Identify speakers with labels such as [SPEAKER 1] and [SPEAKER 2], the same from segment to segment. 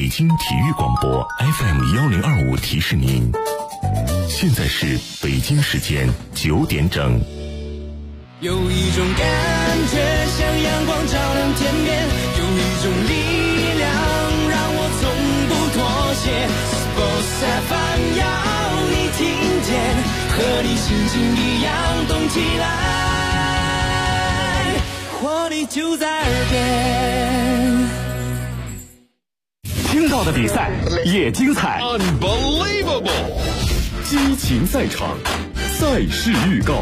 [SPEAKER 1] 北京体育广播 FM1025提示您，现在是北京时间9点整。
[SPEAKER 2] 有一种感觉像阳光照亮天边，有一种力量让我从不妥协。Sports FM 要你听见，和你心情一样动起来，活力就在耳边。
[SPEAKER 3] 听到的比赛也精彩
[SPEAKER 4] ，Unbelievable！
[SPEAKER 3] 激情赛场，赛事预告。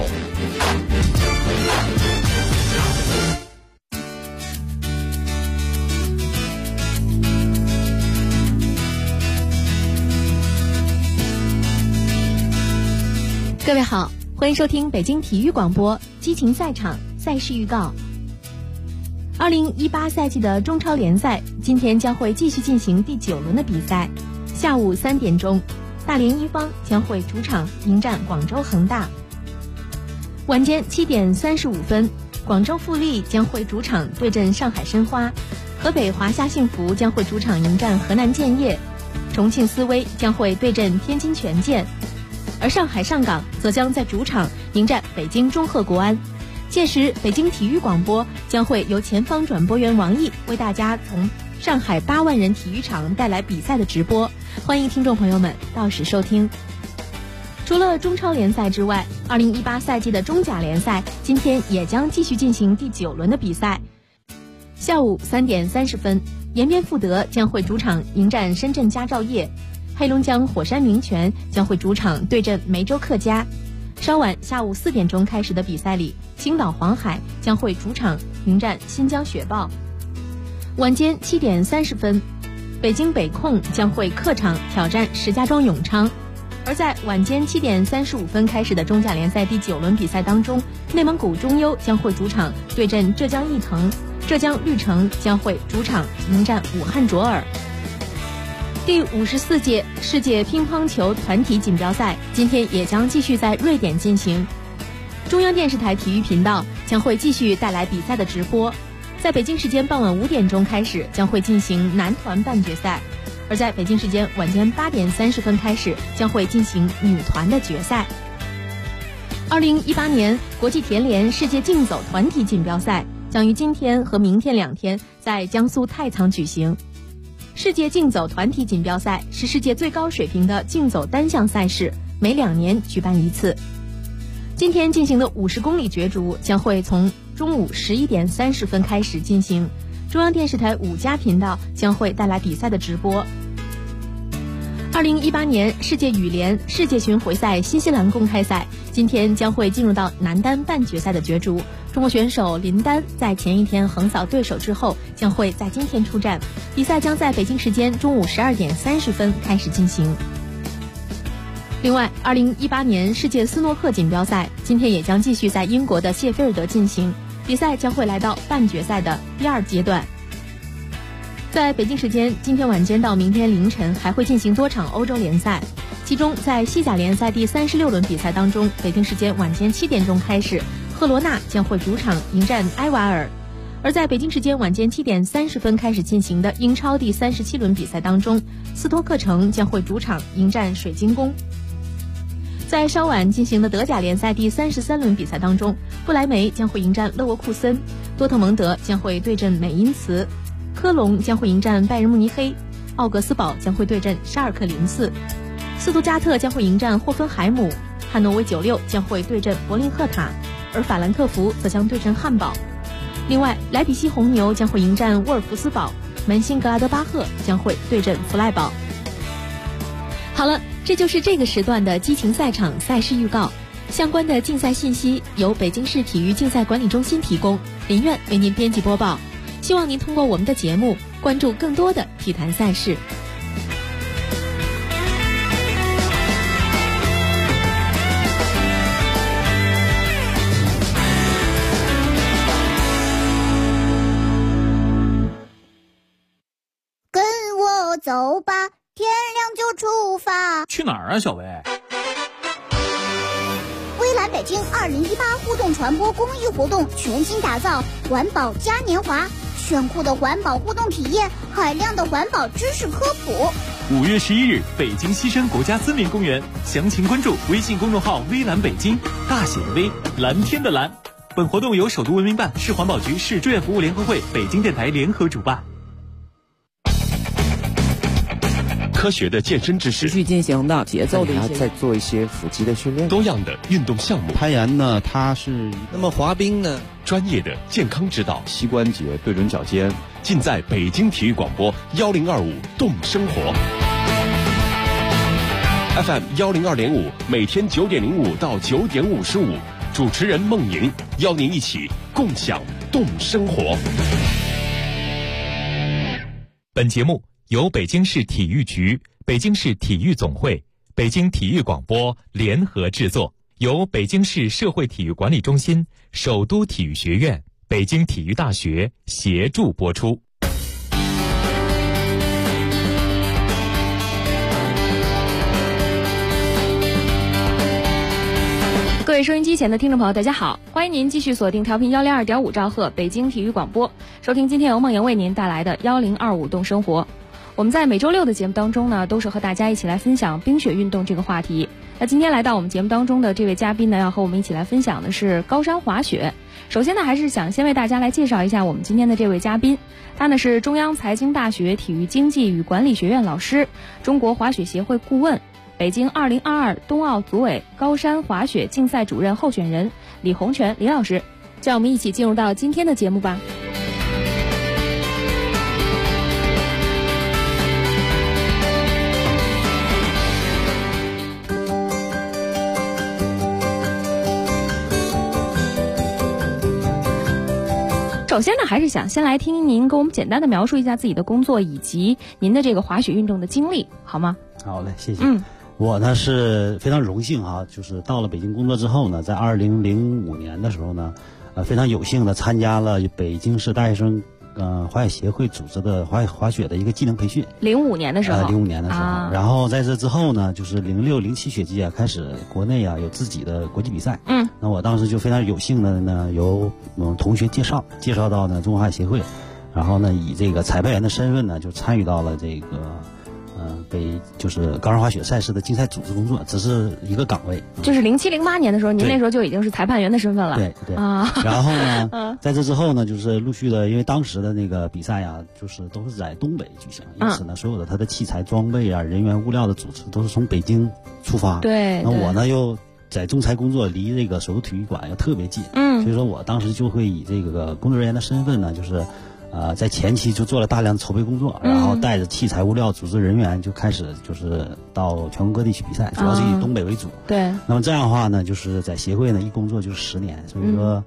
[SPEAKER 5] 各位好，欢迎收听北京体育广播激情赛场赛事预告。2018赛季的中超联赛今天将会继续进行第9轮的比赛。下午3点钟，大连一方将会主场迎战广州恒大。晚间7点35分，广州富力将会主场对阵上海申花，河北华夏幸福将会主场迎战河南建业，重庆斯威将会对阵天津权健，而上海上港则将在主场迎战北京中赫国安。届时北京体育广播将会由前方转播员王毅为大家从上海8万人体育场带来比赛的直播，欢迎听众朋友们到时收听。除了中超联赛之外，2018赛季的中甲联赛今天也将继续进行第9轮的比赛。下午3点30分，延边富德将会主场迎战深圳佳兆业，黑龙江火山名泉将会主场对阵梅州客家。稍晚下午4点钟开始的比赛里，青岛黄海将会主场迎战新疆雪豹。晚间7点30分，北京北控将会客场挑战石家庄永昌。而在晚间7点35分开始的中甲联赛第9轮比赛当中，内蒙古中优将会主场对阵浙江毅腾，浙江绿城将会主场迎战武汉卓尔。第54届世界乒乓球团体锦标赛今天也将继续在瑞典进行。中央电视台体育频道将会继续带来比赛的直播，在北京时间傍晚5点钟开始将会进行男团半决赛，而在北京时间晚间8点30分开始将会进行女团的决赛。2018年国际田联世界竞走团体锦标赛将于今天和明天2天在江苏太仓举行。世界竞走团体锦标赛是世界最高水平的竞走单项赛事，每2年举办一次。今天进行的50公里角逐将会从中午11点30分开始进行，中央电视台5家频道将会带来比赛的直播。2018年世界羽联世界巡回赛新西兰公开赛今天将会进入到男单半决赛的角逐，中国选手林丹在前一天横扫对手之后将会在今天出战，比赛将在北京时间中午12点30分开始进行。另外2018年世界斯诺克锦标赛今天也将继续在英国的谢菲尔德进行，比赛将会来到半决赛的第2阶段。在北京时间今天晚间到明天凌晨还会进行多场欧洲联赛，其中在西甲联赛第36轮比赛当中，北京时间晚间7点钟开始，赫罗纳将会主场迎战埃瓦尔。而在北京时间晚间7点30分开始进行的英超第37轮比赛当中，斯托克城将会主场迎战水晶宫。在稍晚进行的德甲联赛第33轮比赛当中，不莱梅将会迎战勒沃库森，多特蒙德将会对阵美因茨，科隆将会迎战拜仁慕尼黑，奥格斯堡将会对阵沙尔克零四，斯图加特将会迎战霍芬海姆，汉诺威96将会对阵柏林赫塔，而法兰克福则将对阵汉堡。另外莱比锡红牛将会迎战沃尔夫斯堡，门兴格拉德巴赫将会对阵弗赖堡。好了，这就是这个时段的激情赛场赛事预告，相关的竞赛信息由北京市体育竞赛管理中心提供，林苑为您编辑播报。希望您通过我们的节目关注更多的体坛赛事。
[SPEAKER 6] 跟我走吧，天亮就出发。
[SPEAKER 4] 去哪儿啊，小薇？
[SPEAKER 6] 微蓝北京2018互动传播公益活动全新打造，环保嘉年华， 炫酷的环保互动体验，海量的环保知识科普。
[SPEAKER 7] 5月11日，北京西山国家森林公园，详情关注微信公众号“微蓝北京”，大写的微，蓝天的蓝。本活动由首都文明办、市环保局、市志愿服务联合会、北京电台联合主办。
[SPEAKER 1] 科学的健身知识，
[SPEAKER 8] 持续进行的节奏的一些，
[SPEAKER 9] 再做一些腹肌的训练，
[SPEAKER 1] 多样的运动项目。
[SPEAKER 10] 攀岩呢，它是
[SPEAKER 9] 那么滑冰呢，
[SPEAKER 1] 专业的健康指导，
[SPEAKER 10] 膝关节、对准脚尖，
[SPEAKER 1] 尽在北京体育广播1025动生活 FM 102.5，每天9点05到9点55，主持人孟莹邀您一起共享动生活。
[SPEAKER 7] 本节目由北京市体育局、北京市体育总会、北京体育广播联合制作，由北京市社会体育管理中心、首都体育学院、北京体育大学协助播出。
[SPEAKER 5] 各位收音机前的听众朋友，大家好，欢迎您继续锁定调频102.5兆赫北京体育广播，收听今天由孟莹为您带来的1025动生活。我们在每周六的节目当中呢，都是和大家一起来分享冰雪运动这个话题。那今天来到我们节目当中的这位嘉宾呢，要和我们一起来分享的是高山滑雪。首先呢，还是想先为大家来介绍一下我们今天的这位嘉宾，他呢是中央财经大学体育经济与管理学院老师，中国滑雪协会顾问，北京2022冬奥组委高山滑雪竞赛主任候选人李洪泉李老师。就让我们一起进入到今天的节目吧。首先呢，还是想先来听听您给我们简单的描述一下自己的工作以及您的这个滑雪运动的经历，好吗？
[SPEAKER 11] 好嘞，谢谢。我呢是非常荣幸啊，就是到了北京工作之后呢，在2005年的时候呢，非常有幸的参加了北京市大学生滑雪协会组织的滑雪的一个技能培训。
[SPEAKER 5] 05年的时候。
[SPEAKER 11] 05年的时候，然后在这之后呢，就是06、07学季啊，开始国内啊有自己的国际比赛。那我当时就非常有幸的呢，由同学介绍到呢中国滑雪协会，然后呢以这个裁判员的身份呢，就参与到了这个就是高山滑雪赛事的竞赛组织工作，只是一个岗位。就是07、08年的时候，您那时候就已经是裁判员的身份了。对啊。然后呢，在这之后呢，就是陆续的，因为当时的那个比赛呀，就是都是在东北举行，因此呢，所有的它的器材装备啊、人员物料的组织都是从北京出发。对。那我呢又在中裁工作，离这个首都体育馆又特别近。所以说我当时就会以这个工作人员的身份呢，就是在前期就做了大量的筹备工作，然后带着器材物料、组织人员就开始就是到全国各地去比赛，主要是以东北为主。对。那么这样的话呢，就是在协会呢一工作就是10年，所以说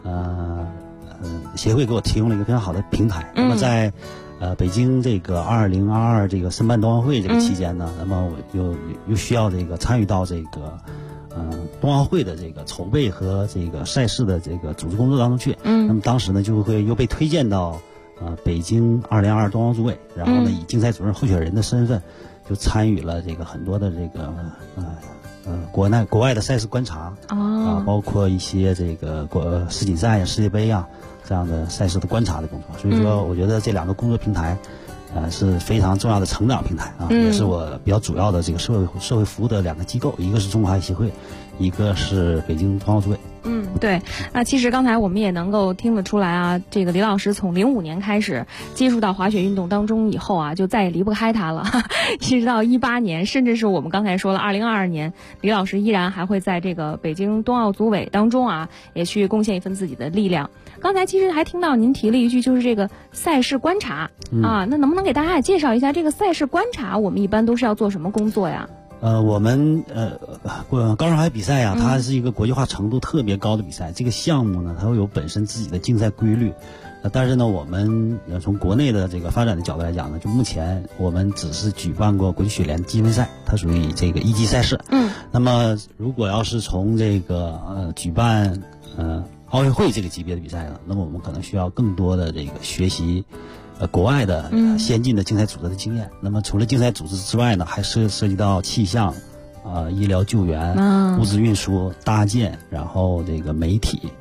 [SPEAKER 11] 协会给我提供了一个非常好的平台。那么在北京这个2022这个申办冬奥会这个期间呢，那么我又需要这个参与到这个冬奥会的这个筹备和这个赛事的这个组织工作当中去。那么当时呢就会又被推荐到北京2022冬奥组委，然后呢以竞赛主任候选人的身份，就参与了这个很多的这个国外的赛事观察包括一些这个世锦赛、世界杯啊这样的赛事的观察的工作。所以说，我觉得这两个工作平台是非常重要的成长平台啊，也是我比较主要的这个社会服务的两个机构，一个是中华协会，一个是北京冬奥组委。
[SPEAKER 5] 对。那其实刚才我们也能够听得出来啊，这个李老师从05年开始接触到滑雪运动当中以后啊，就再也离不开它了。一直到18年，甚至是我们刚才说了2022年，李老师依然还会在这个北京冬奥组委当中啊，也去贡献一份自己的力量。刚才其实还听到您提了一句，就是这个赛事观察啊，那能不能给大家也介绍一下这个赛事观察，我们一般都是要做什么工作呀？
[SPEAKER 11] 我们高山滑雪比赛呀，它是一个国际化程度特别高的比赛。这个项目呢，它会有本身自己的竞赛规律。但是呢，我们从国内的这个发展的角度来讲呢，就目前我们只是举办过国际雪联积分赛，它属于这个一级赛事。那么如果要是从这个举办奥运会这个级别的比赛呢，那么我们可能需要更多的这个学习国外的先进的竞赛组织的经验。那么除了竞赛组织之外呢，还涉及到气象医疗救援物资运输搭建，然后这个媒体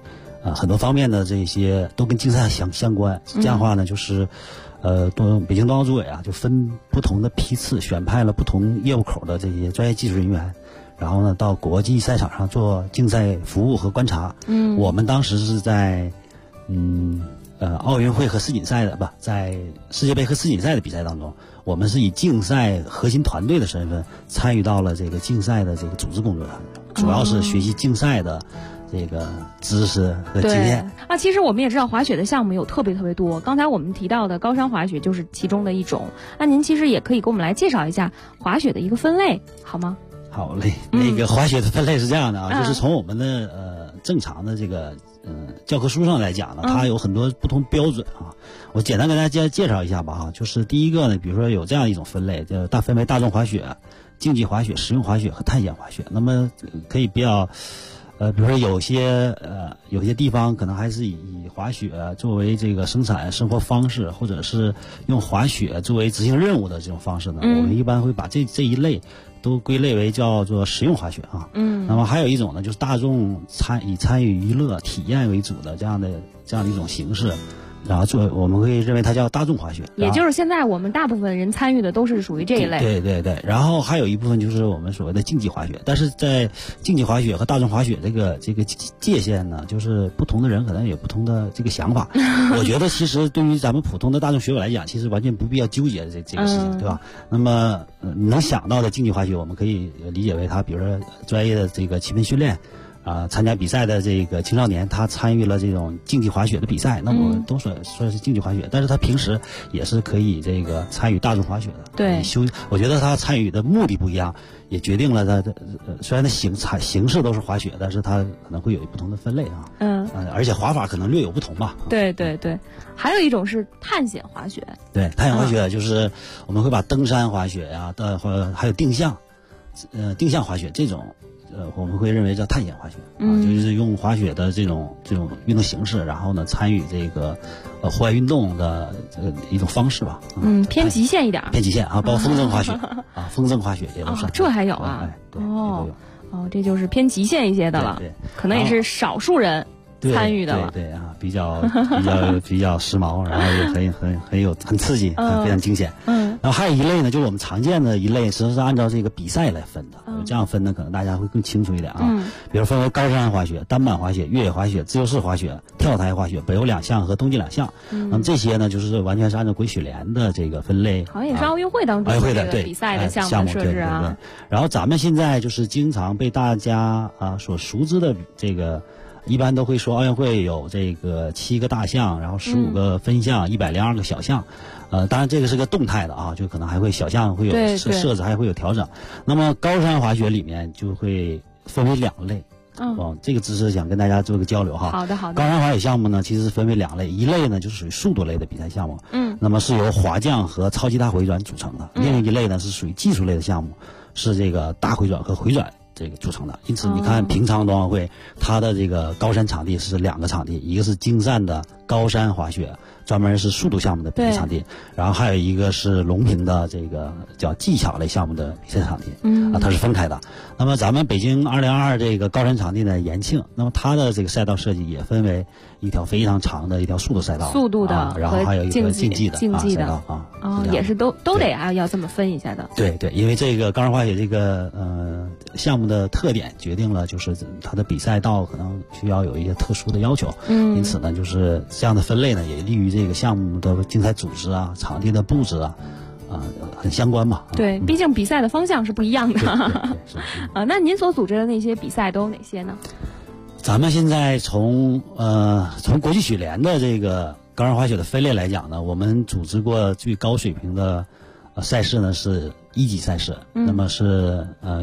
[SPEAKER 11] 很多方面的这些都跟竞赛相关。这样的话呢，就是北京冬奥组委啊，就分不同的批次选派了不同业务口的这些专业技术人员，然后呢到国际赛场上做竞赛服务和观察。我们当时是在奥运会和世锦赛的在世界杯和世锦赛的比赛当中，我们是以竞赛核心团队的身份参与到了这个竞赛的这个组织工作上，主要是学习竞赛的这个知识和经验
[SPEAKER 5] 啊。其实我们也知道滑雪的项目有特别多，刚才我们提到的高山滑雪就是其中的一种。那您其实也可以给我们来介绍一下滑雪的一个分类，好吗？
[SPEAKER 11] 好嘞，那个滑雪的分类是这样的啊，就是从我们的正常的这个教科书上来讲呢，它有很多不同标准啊。我简单给大家介绍一下吧哈，就是第一个呢，比如说有这样一种分类，叫分为大众滑雪、竞技滑雪、实用滑雪和探险滑雪。那么可以比较比如说有些地方可能还是以滑雪作为这个生产生活方式，或者是用滑雪作为执行任务的这种方式呢，我们一般会把这一类都归类为叫做实用滑雪啊。那么还有一种呢，就是大众以参与娱乐体验为主的这样的一种形式，然后我们会认为它叫大众滑雪，
[SPEAKER 5] 也就是现在我们大部分人参与的都是属于这一类。
[SPEAKER 11] 对。然后还有一部分就是我们所谓的竞技滑雪，但是在竞技滑雪和大众滑雪这个界限呢，就是不同的人可能有不同的这个想法。我觉得其实对于咱们普通的大众学友来讲，其实完全不必要纠结这个事情，对吧？那么能想到的竞技滑雪，我们可以理解为它，比如说专业的这个勤奋训练。参加比赛的这个青少年，他参与了这种竞技滑雪的比赛，那我们都说是竞技滑雪，但是他平时也是可以这个参与大众滑雪的。
[SPEAKER 5] 对，
[SPEAKER 11] 我觉得他参与的目的不一样，也决定了他虽然他形式都是滑雪，但是他可能会有不同的分类啊。而且滑法可能略有不同吧。
[SPEAKER 5] 对，还有一种是探险滑雪。
[SPEAKER 11] 对，探险滑雪就是我们会把登山滑雪呀，还有定向滑雪这种。我们会认为叫探险滑雪就是用滑雪的这种运动形式，然后呢参与这个户外运动的一种方式吧。
[SPEAKER 5] 偏极限一点。
[SPEAKER 11] 偏极限啊，包括风筝滑雪风筝滑雪也都是。
[SPEAKER 5] 这还有啊？
[SPEAKER 11] 对，也都有。
[SPEAKER 5] 这就是偏极限一些的了。
[SPEAKER 11] 对，
[SPEAKER 5] 可能也是少数人参与的了。
[SPEAKER 11] 对啊，比较时髦，然后也很刺激，非常惊险。然后还有一类呢，就是我们常见的一类，实际上是按照这个比赛来分的。这样分呢，可能大家会更清楚一点啊。比如分为高山滑雪、单板滑雪、越野滑雪、自由式滑雪、跳台滑雪、北欧2项和冬季2项。那么这些呢，就是完全是按照国际雪联的这个分类。
[SPEAKER 5] 好像也是奥运会当中的比赛的项目设置啊。
[SPEAKER 11] 对。然后咱们现在就是经常被大家所熟知的这个。一般都会说奥运会有这个7个大项，然后15个分项，102个小项。当然这个是个动态的啊，就可能还会小项会有设置，还会有调整。那么高山滑雪里面就会分为2类。这个知识想跟大家做个交流哈。
[SPEAKER 5] 好的。
[SPEAKER 11] 高山滑雪项目呢，其实分为2类，一类呢就是属于速度类的比赛项目，那么是由滑降和超级大回转组成的；另一类呢是属于技术类的项目，是这个大回转和回转。这个组成的，因此你看平昌冬奥会，它的这个高山场地是2个场地，一个是京站的高山滑雪，专门是速度项目的比赛场地，然后还有一个是隆平的这个叫技巧类项目的比赛场地，它是分开的。那么咱们北京2022这个高山场地呢，延庆，那么它的这个赛道设计也分为一条非常长的一条速度赛道，
[SPEAKER 5] 速度的，
[SPEAKER 11] 然后还有一个竞技的赛道
[SPEAKER 5] 也是都得要这么分一下的。
[SPEAKER 11] 对，因为这个高山滑雪这个项目的特点决定了，就是它的比赛道可能需要有一些特殊的要求，因此呢，就是这样的分类呢，也利于这个项目的竞赛组织啊、场地的布置啊，很相关嘛。
[SPEAKER 5] 对，毕竟比赛的方向是不一样的。
[SPEAKER 11] 对
[SPEAKER 5] 那您所组织的那些比赛都有哪些呢？
[SPEAKER 11] 咱们现在从国际雪联的这个高山滑雪的分类来讲呢，我们组织过最高水平的赛事呢是1级赛事，那么是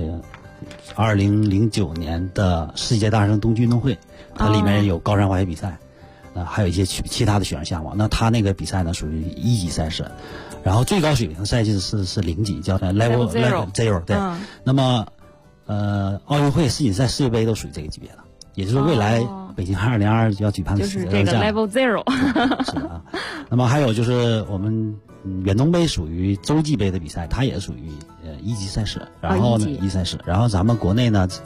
[SPEAKER 11] 2009年的世界大学生冬季运动会，它里面有高山滑雪比赛，还有一些其他的雪上项目。那它那个比赛呢属于1级赛事，然后最高水平的赛事是0级，叫 Level Zero。对，那么奥运会、世锦赛、世界杯都属于这个级别的，也就是未来北京2022就要举办的
[SPEAKER 5] 就是这个 Level Zero。
[SPEAKER 11] 是的啊。那么还有就是我们远东杯属于洲际杯的比赛，它也属于1级赛事，然后呢1级赛事，然后咱们国内呢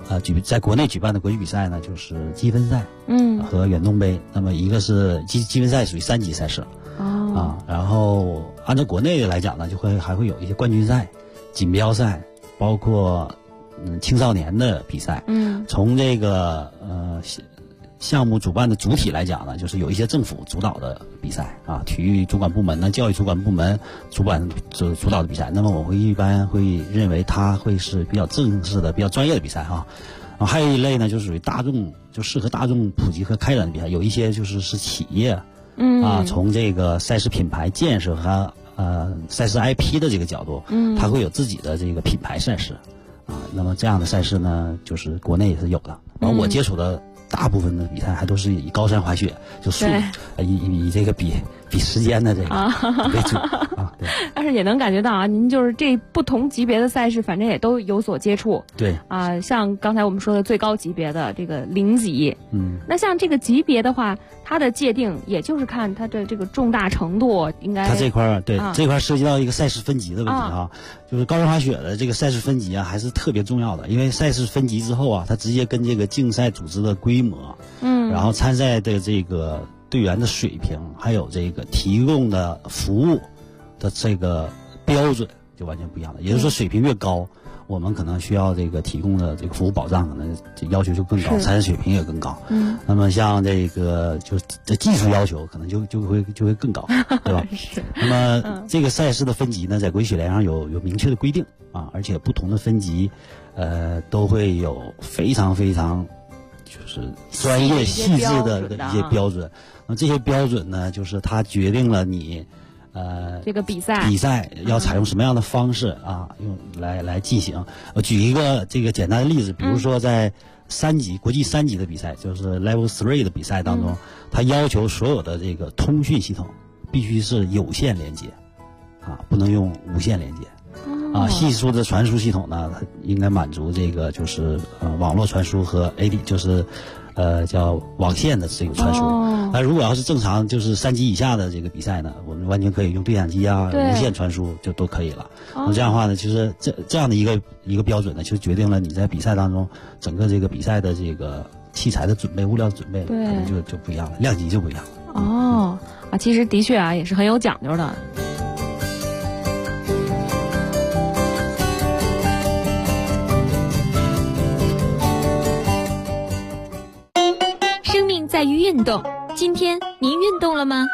[SPEAKER 11] 在国内举办的国际比赛呢，就是积分赛，和远东杯。那么一个是积分赛属于3级赛事，然后按照国内来讲呢，还会有一些冠军赛、锦标赛，包括青少年的比赛。从这个项目主办的主体来讲呢，就是有一些政府主导的比赛啊，体育主管部门呢、教育主管部门主导的比赛。那么我一般会认为它会是比较正式的、比较专业的比赛哈。还有一类呢，就是属于大众，就适合大众普及和开展的比赛。有一些就是企业，从这个赛事品牌建设和赛事 IP 的这个角度，它会有自己的这个品牌赛事啊。那么这样的赛事呢，就是国内也是有的。然后我接触的大部分的比赛还都是以高山滑雪，就以这个比时间的这个为主啊。对。
[SPEAKER 12] 但是也能感觉到啊，您就是这不同级别的赛事，反正也都有所接触。
[SPEAKER 11] 对。
[SPEAKER 12] 像刚才我们说的最高级别的这个0级，那像这个级别的话，它的界定也就是看它的这个重大程度，应该。
[SPEAKER 11] 它这块这块涉及到一个赛事分级的问题啊，就是高山滑雪的这个赛事分级啊，还是特别重要的，因为赛事分级之后啊，它直接跟这个竞赛组织的规模，然后参赛的这个队员的水平，还有这个提供的服务的这个标准就完全不一样了。也就是说，水平越高，我们可能需要这个提供的这个服务保障可能要求就更高，参赛水平也更高。那么像这个就是这技术要求可能就会更高，对吧？那么这个赛事的分级呢，在国际雪联上有明确的规定啊，而且不同的分级都会有非常非常就是专业细致的一些标准。那这些标准呢，就是它决定了你
[SPEAKER 12] 这个比赛
[SPEAKER 11] 要采用什么样的方式啊，用来进行。我举一个这个简单的例子，比如说在国际3级的比赛，就是 Level 3的比赛当中，它要求所有的这个通讯系统必须是有线连接啊，不能用无线连接。系数的传输系统呢，它应该满足这个就是网络传输和 AD 就是叫网线的这个传输。那如果要是正常就是3级以下的这个比赛呢，我们完全可以用对讲机啊、无线传输就都可以了。那这样的话呢，其实这样的一个标准呢，就决定了你在比赛当中整个这个比赛的这个器材的准备、物料准备可能就不一样了，量级就不一样了。
[SPEAKER 12] 其实的确啊，也是很有讲究的。
[SPEAKER 5] 在于运动，今天您运动了吗？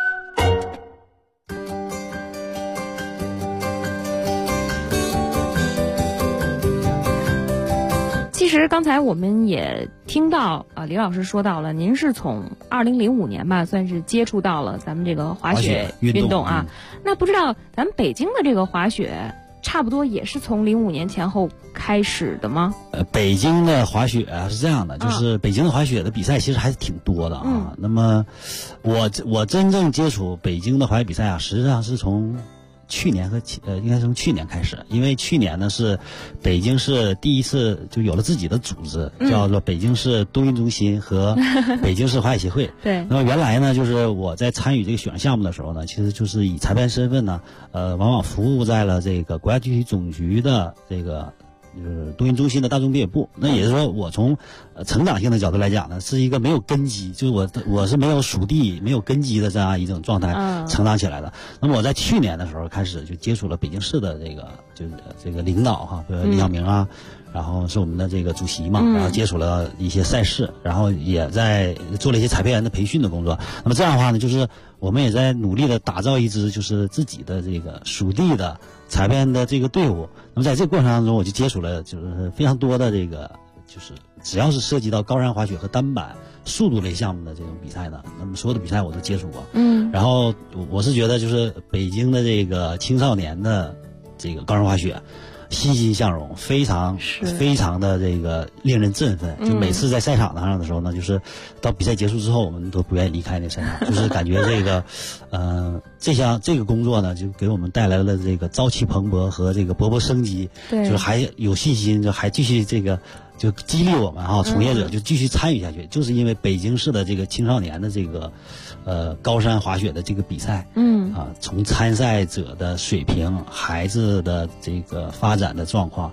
[SPEAKER 12] 其实刚才我们也听到李老师说到了，您是从2005年吧，算是接触到了咱们这个滑雪运动啊。那不知道咱们北京的这个滑雪，差不多也是从05年前后开始的吗？
[SPEAKER 11] 北京的滑雪是这样的，就是北京的滑雪的比赛其实还是挺多的啊。那么我真正接触北京的滑雪比赛啊，实际上是从去年应该从去年开始，因为去年呢是北京市第一次就有了自己的组织，叫做北京市冬运中心和北京市滑雪协会。
[SPEAKER 12] 对。
[SPEAKER 11] 那么原来呢，就是我在参与这个雪上项目的时候呢，其实就是以裁判身份呢，往往服务在了这个国家体育总局的这个就是冬运中心的大众比野部。那也就是说，我从成长性的角度来讲呢，是一个没有根基，就是我是没有属地、没有根基的这样一种状态成长起来的。那么我在去年的时候开始就接触了北京市的这个领导哈，比如李晓明啊，然后是我们的这个主席嘛，然后接触了一些赛事，然后也在做了一些裁判员的培训的工作。那么这样的话呢，就是我们也在努力的打造一支就是自己的这个属地的裁判的这个队伍。那么在这个过程当中，我就接触了就是非常多的这个就是只要是涉及到高山滑雪和单板速度类项目的这种比赛呢，那么所有的比赛我都接触过。然后我是觉得就是北京的这个青少年的这个高山滑雪欣欣向荣，非常的这个令人振奋。就每次在赛场上的时候呢，就是到比赛结束之后，我们都不愿意离开那赛场，就是感觉这个这个工作呢，就给我们带来了这个朝气蓬勃和这个勃勃生机。
[SPEAKER 12] 对，
[SPEAKER 11] 就是还有信心，就还继续这个就激励我们从业者就继续参与下去。就是因为北京市的这个青少年的这个高山滑雪的这个比赛，从参赛者的水平、孩子的这个发展的状况，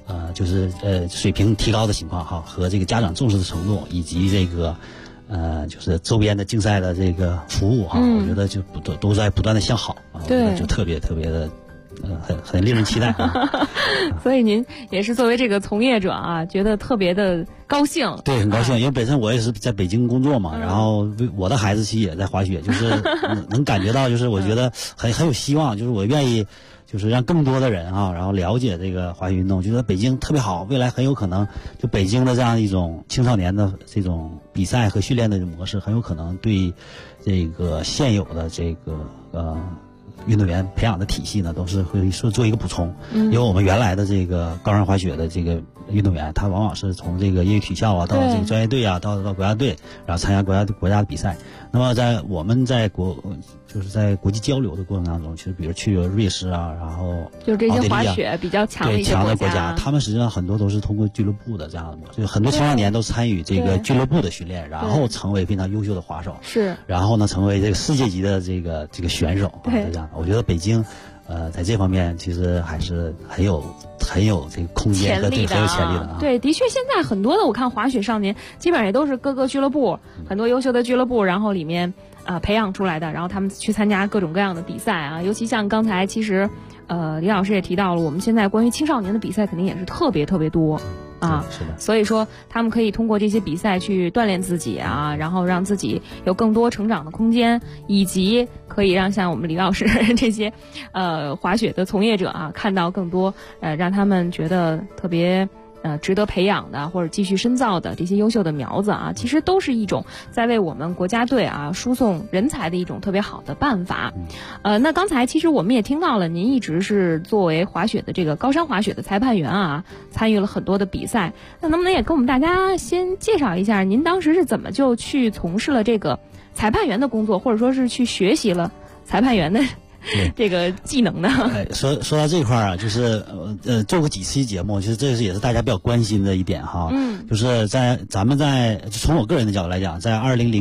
[SPEAKER 11] 就是水平提高的情况哈，和这个家长重视的程度，以及这个就是周边的竞赛的这个服务哈，我觉得就都在不断的向好啊，
[SPEAKER 12] 对，
[SPEAKER 11] 就特别的。很令人期待
[SPEAKER 12] 所以您也是作为这个从业者啊，觉得特别的高兴。
[SPEAKER 11] 对，很高兴，因为本身我也是在北京工作嘛，然后我的孩子其实也在滑雪，就是能感觉到，就是我觉得很有希望，就是我愿意就是让更多的人啊，然后了解这个滑雪运动，觉得北京特别好，未来很有可能就北京的这样一种青少年的这种比赛和训练的模式，很有可能对这个现有的这个运动员培养的体系呢，都是会做一个补充。因为我们原来的这个高山滑雪的这个运动员，他往往是从这个业余体校啊，到这个专业队啊，到国家队，然后参加国家的比赛。那么我们在就是在国际交流的过程当中，其实比如去瑞士啊，然后
[SPEAKER 12] 就是这些滑雪比较强的一些
[SPEAKER 11] 国家，他们实际上很多都是通过俱乐部的这样的，就很多青少年都参与这个俱乐部的训练，然后成为非常优秀的滑手，
[SPEAKER 12] 是，
[SPEAKER 11] 然后呢成为这个世界级的这个选手，对，这样。我觉得北京在这方面其实还是很有这个空间和很有潜力的啊。
[SPEAKER 12] 对，的确，现在很多的我看滑雪少年基本上也都是各个俱乐部，很多优秀的俱乐部，然后里面培养出来的，然后他们去参加各种各样的比赛啊。尤其像刚才其实李老师也提到了，我们现在关于青少年的比赛肯定也是特别多。
[SPEAKER 11] 是的，
[SPEAKER 12] 所以说他们可以通过这些比赛去锻炼自己啊，然后让自己有更多成长的空间，以及可以让像我们李老师这些滑雪的从业者啊，看到更多让他们觉得特别值得培养的或者继续深造的这些优秀的苗子啊，其实都是一种在为我们国家队啊输送人才的一种特别好的办法。那刚才其实我们也听到了，您一直是作为滑雪的这个高山滑雪的裁判员啊，参与了很多的比赛。那能不能也跟我们大家先介绍一下，您当时是怎么就去从事了这个裁判员的工作，或者说是去学习了裁判员的这个技能呢？
[SPEAKER 11] 说到这块啊，就是做过几期节目，其实这也是大家比较关心的一点哈。就是咱们从我个人的角度来讲，在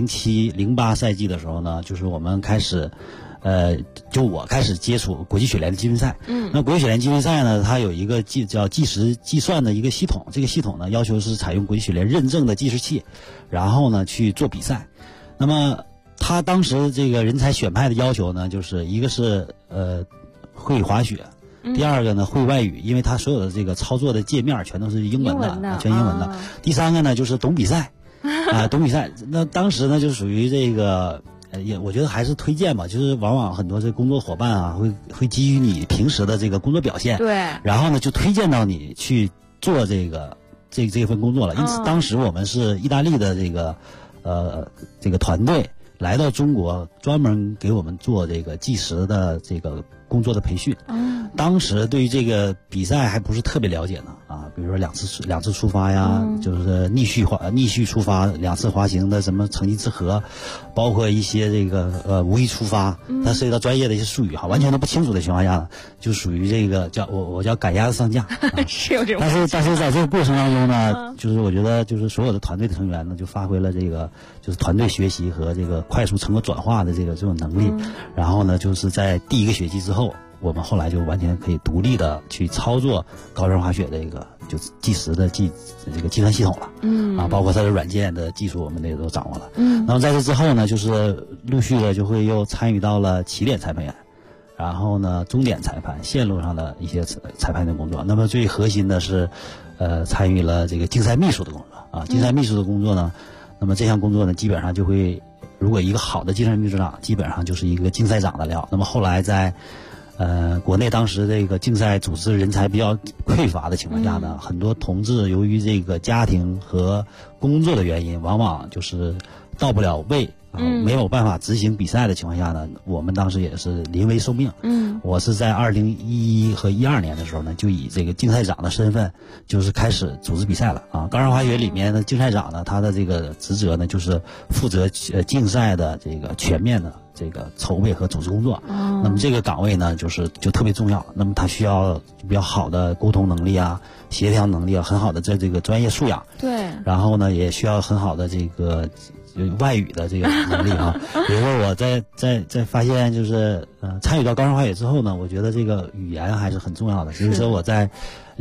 [SPEAKER 11] 2007-08赛季的时候呢，就是我们开始。就我开始接触国际雪联的积分赛。那国际雪联积分赛呢，它有一个叫计时计算的一个系统，这个系统呢要求是采用国际雪联认证的计时器，然后呢去做比赛。那么他当时这个人才选派的要求呢，就是一个是会滑雪，第二个呢会外语，因为他所有的这个操作的界面全都是英文的，全英文的。第三个呢就是懂比赛懂比赛。那当时呢就属于这个我觉得还是推荐吧，就是往往很多这工作伙伴啊会基于你平时的这个工作表现，
[SPEAKER 12] 对，
[SPEAKER 11] 然后呢就推荐到你去做这份工作了。因此当时我们是意大利的这个团队来到中国，专门给我们做这个计时的这个工作的培训。当时对于这个比赛还不是特别了解呢啊，比如说两次出发呀，就是逆序出发，2次滑行的什么成绩之和，包括一些这个无意出发，它涉及到专业的一些术语哈，完全都不清楚的情况下呢，就属于这个我叫赶鸭子上架。
[SPEAKER 12] 是有这种。
[SPEAKER 11] 但是在这个过程当中呢，就是我觉得就是所有的团队的成员呢，就发挥了这个就是团队学习和这个快速成果转化的这种能力。然后呢，就是在第一个学期之后，我们后来就完全可以独立的去操作高山滑雪的一个就计时的这个计算系统了。包括它的软件的技术我们也都掌握了。那么在这之后呢，就是陆续的就会又参与到了起点裁判员，然后呢终点裁判、线路上的一些裁判的工作。那么最核心的是参与了这个竞赛秘书的工作啊。竞赛秘书的工作呢，那么这项工作呢基本上就会，如果一个好的竞赛秘书长基本上就是一个竞赛长的料。那么后来在国内当时这个竞赛组织人才比较匮乏的情况下呢，很多同志由于这个家庭和工作的原因，往往就是到不了位，没有办法执行比赛的情况下呢，我们当时也是临危受命。我是在2011和12年的时候呢，就以这个竞赛长的身份，就是开始组织比赛了啊。高山滑雪里面的竞赛长呢，他的这个职责呢，就是负责竞赛的这个全面的这个筹备和组织工作。那么这个岗位呢，就特别重要。那么他需要比较好的沟通能力啊，协调能力啊，很好的这个专业素养。
[SPEAKER 12] 对。
[SPEAKER 11] 然后呢，也需要很好的这个外语的这个能力啊。比如说我在发现就是参与到高山滑雪之后呢，我觉得这个语言还是很重要的。所以说我在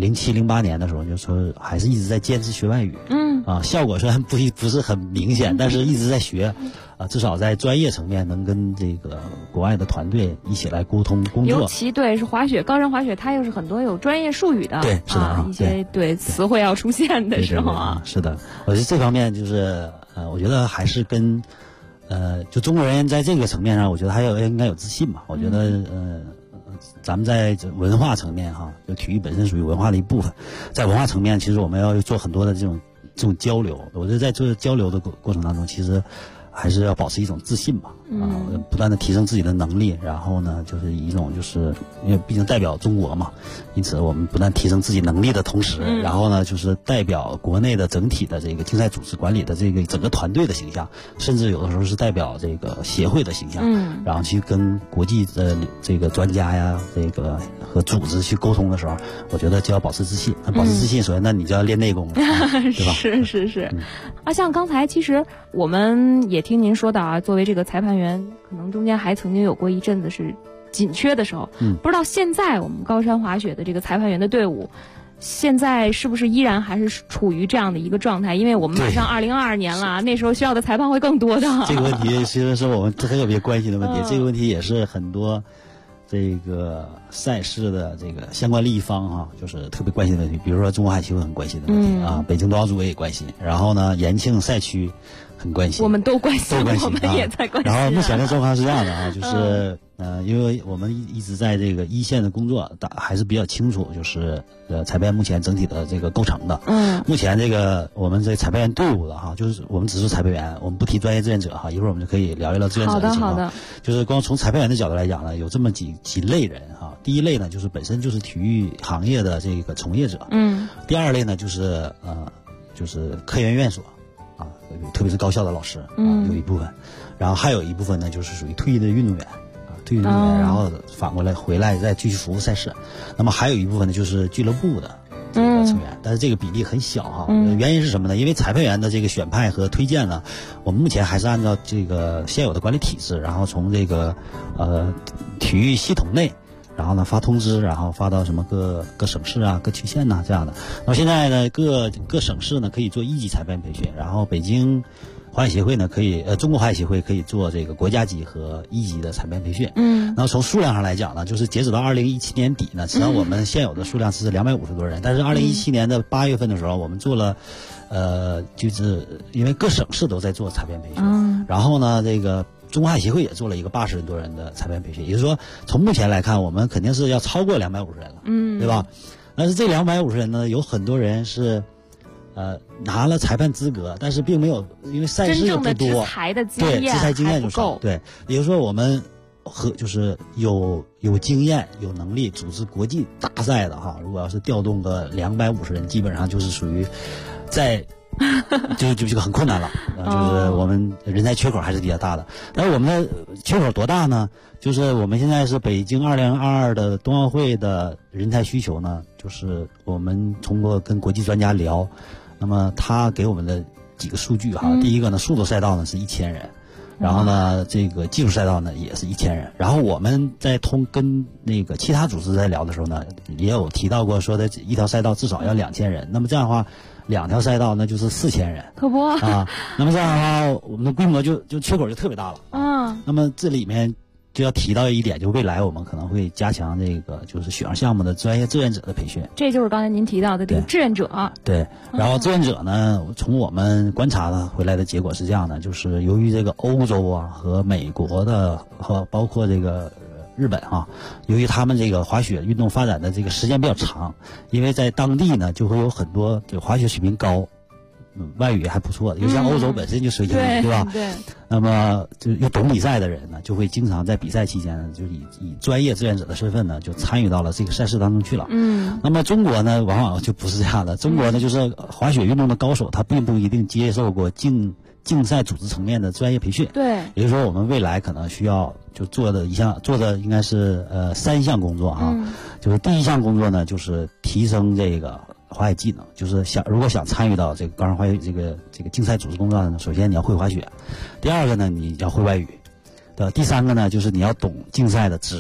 [SPEAKER 11] 07、08年的时候，就说还是一直在坚持学外语。效果虽然不是很明显，但是一直在学。至少在专业层面能跟这个国外的团队一起来沟通工作。
[SPEAKER 12] 尤其对是滑雪，高山滑雪，它又是很多有专业术语的，
[SPEAKER 11] 对，是的
[SPEAKER 12] 一些对词汇要出现的时候啊，
[SPEAKER 11] 是的，我觉得这方面就是我觉得还是跟就中国人在这个层面上，我觉得应该有自信嘛。我觉得咱们在文化层面哈，就体育本身属于文化的一部分，在文化层面，其实我们要做很多的这种交流。我觉得在做交流的过程当中，其实还是要保持一种自信吧，不断的提升自己的能力，然后呢，就是以一种就是因为毕竟代表中国嘛，因此我们不断提升自己能力的同时，然后呢，就是代表国内的整体的这个竞赛组织管理的这个整个团队的形象，甚至有的时候是代表这个协会的形象，然后去跟国际的这个专家呀，这个和组织去沟通的时候，我觉得就要保持自信。保持自信，首先那你就要练内功了，对吧？
[SPEAKER 12] 是。像刚才其实我们也听您说到啊，作为这个裁判员，可能中间还曾经有过一阵子是紧缺的时候。不知道现在我们高山滑雪的这个裁判员的队伍，现在是不是依然还是处于这样的一个状态？因为我们马上2022年了，那时候需要的裁判会更多的。
[SPEAKER 11] 这个问题其实是我们特别关心的问题，这个问题也是很多这个赛事的这个相关利益方就是特别关心的问题。比如说中国海协会很关心的问题北京冬奥组也关心，然后呢延庆赛区很关心，
[SPEAKER 12] 我们都关心，我们也在关心。
[SPEAKER 11] 然后目前的状况是这样的就是因为我们一直在这个一线的工作，还是比较清楚，就是裁判目前整体的这个构成的。目前这个我们这裁判员队伍的就是我们只是裁判员，我们不提专业志愿者一会儿我们就可以聊一聊志愿者的情况。
[SPEAKER 12] 好的。
[SPEAKER 11] 就是光从裁判员的角度来讲呢，有这么几类人第一类呢，就是本身就是体育行业的这个从业者。第二类呢，就是科研院所特别是高校的老师有一部分，然后还有一部分呢，就是属于退役的运动员。然后反过来回来再继续服务赛事。那么还有一部分呢，就是俱乐部的这个成员，但是这个比例很小原因是什么呢？因为裁判员的这个选派和推荐呢，我们目前还是按照这个现有的管理体制，然后从这个体育系统内，然后呢发通知，然后发到什么各省市啊、各区县呐这样的。那么现在呢，各省市呢可以做一级裁判培训，然后北京滑雪协会呢可以中国滑雪协会可以做这个国家级和一级的裁判培训。然后从数量上来讲呢，就是截止到2017年底呢，实际上我们现有的数量是250多人，但是2017年的8月份的时候，我们做了就是因为各省市都在做裁判培训，然后呢这个中华协会也做了一个80多人的裁判培训，也就是说从目前来看，我们肯定是要超过250人了，对吧？但是这250人呢，有很多人是拿了裁判资格，但是并没有，因为赛事不多，
[SPEAKER 12] 执裁的经验，
[SPEAKER 11] 对，执裁经验就少，对，也就是说我们就是有经验、有能力组织国际大赛的如果要是调动个250人，基本上就是属于在就很困难了，就是我们人才缺口还是比较大的。但是我们的缺口多大呢？就是我们现在是北京2022的冬奥会的人才需求呢，就是我们通过跟国际专家聊，那么他给我们的几个数据第一个呢，速度赛道呢是1000人，然后呢这个技术赛道呢也是1000人，然后我们在跟那个其他组织在聊的时候呢，也有提到过说的一条赛道至少要2000人，那么这样的话2条赛道那就是4000人，
[SPEAKER 12] 可不
[SPEAKER 11] 那么这样的话我们的规模就缺口就特别大了那么这里面就要提到一点，就未来我们可能会加强这个就是雪上项目的专业志愿者的培训，
[SPEAKER 12] 这就是刚才您提到的这个志愿者。
[SPEAKER 11] 对，然后志愿者呢，从我们观察回来的结果是这样的，就是由于这个欧洲和美国的和包括这个日本由于他们这个滑雪运动发展的这个时间比较长，因为在当地呢就会有很多这个滑雪水平高，外语还不错的，尤其像欧洲本身就水平对吧？
[SPEAKER 12] 对。
[SPEAKER 11] 那么就又懂比赛的人呢，就会经常在比赛期间呢，就以专业志愿者的身份呢，就参与到了这个赛事当中去了。那么中国呢，往往就不是这样的。中国呢，就是滑雪运动的高手，他并不一定接受过竞赛组织层面的专业培训。
[SPEAKER 12] 对。
[SPEAKER 11] 也就是说，我们未来可能需要就做的应该是3项工作就是第一项工作呢，就是提升这个滑雪技能，就是如果想参与到这个高山滑雪这个竞赛组织工作呢，首先你要会滑雪，第二个呢你要会外语，第三个呢就是你要懂竞赛的知识，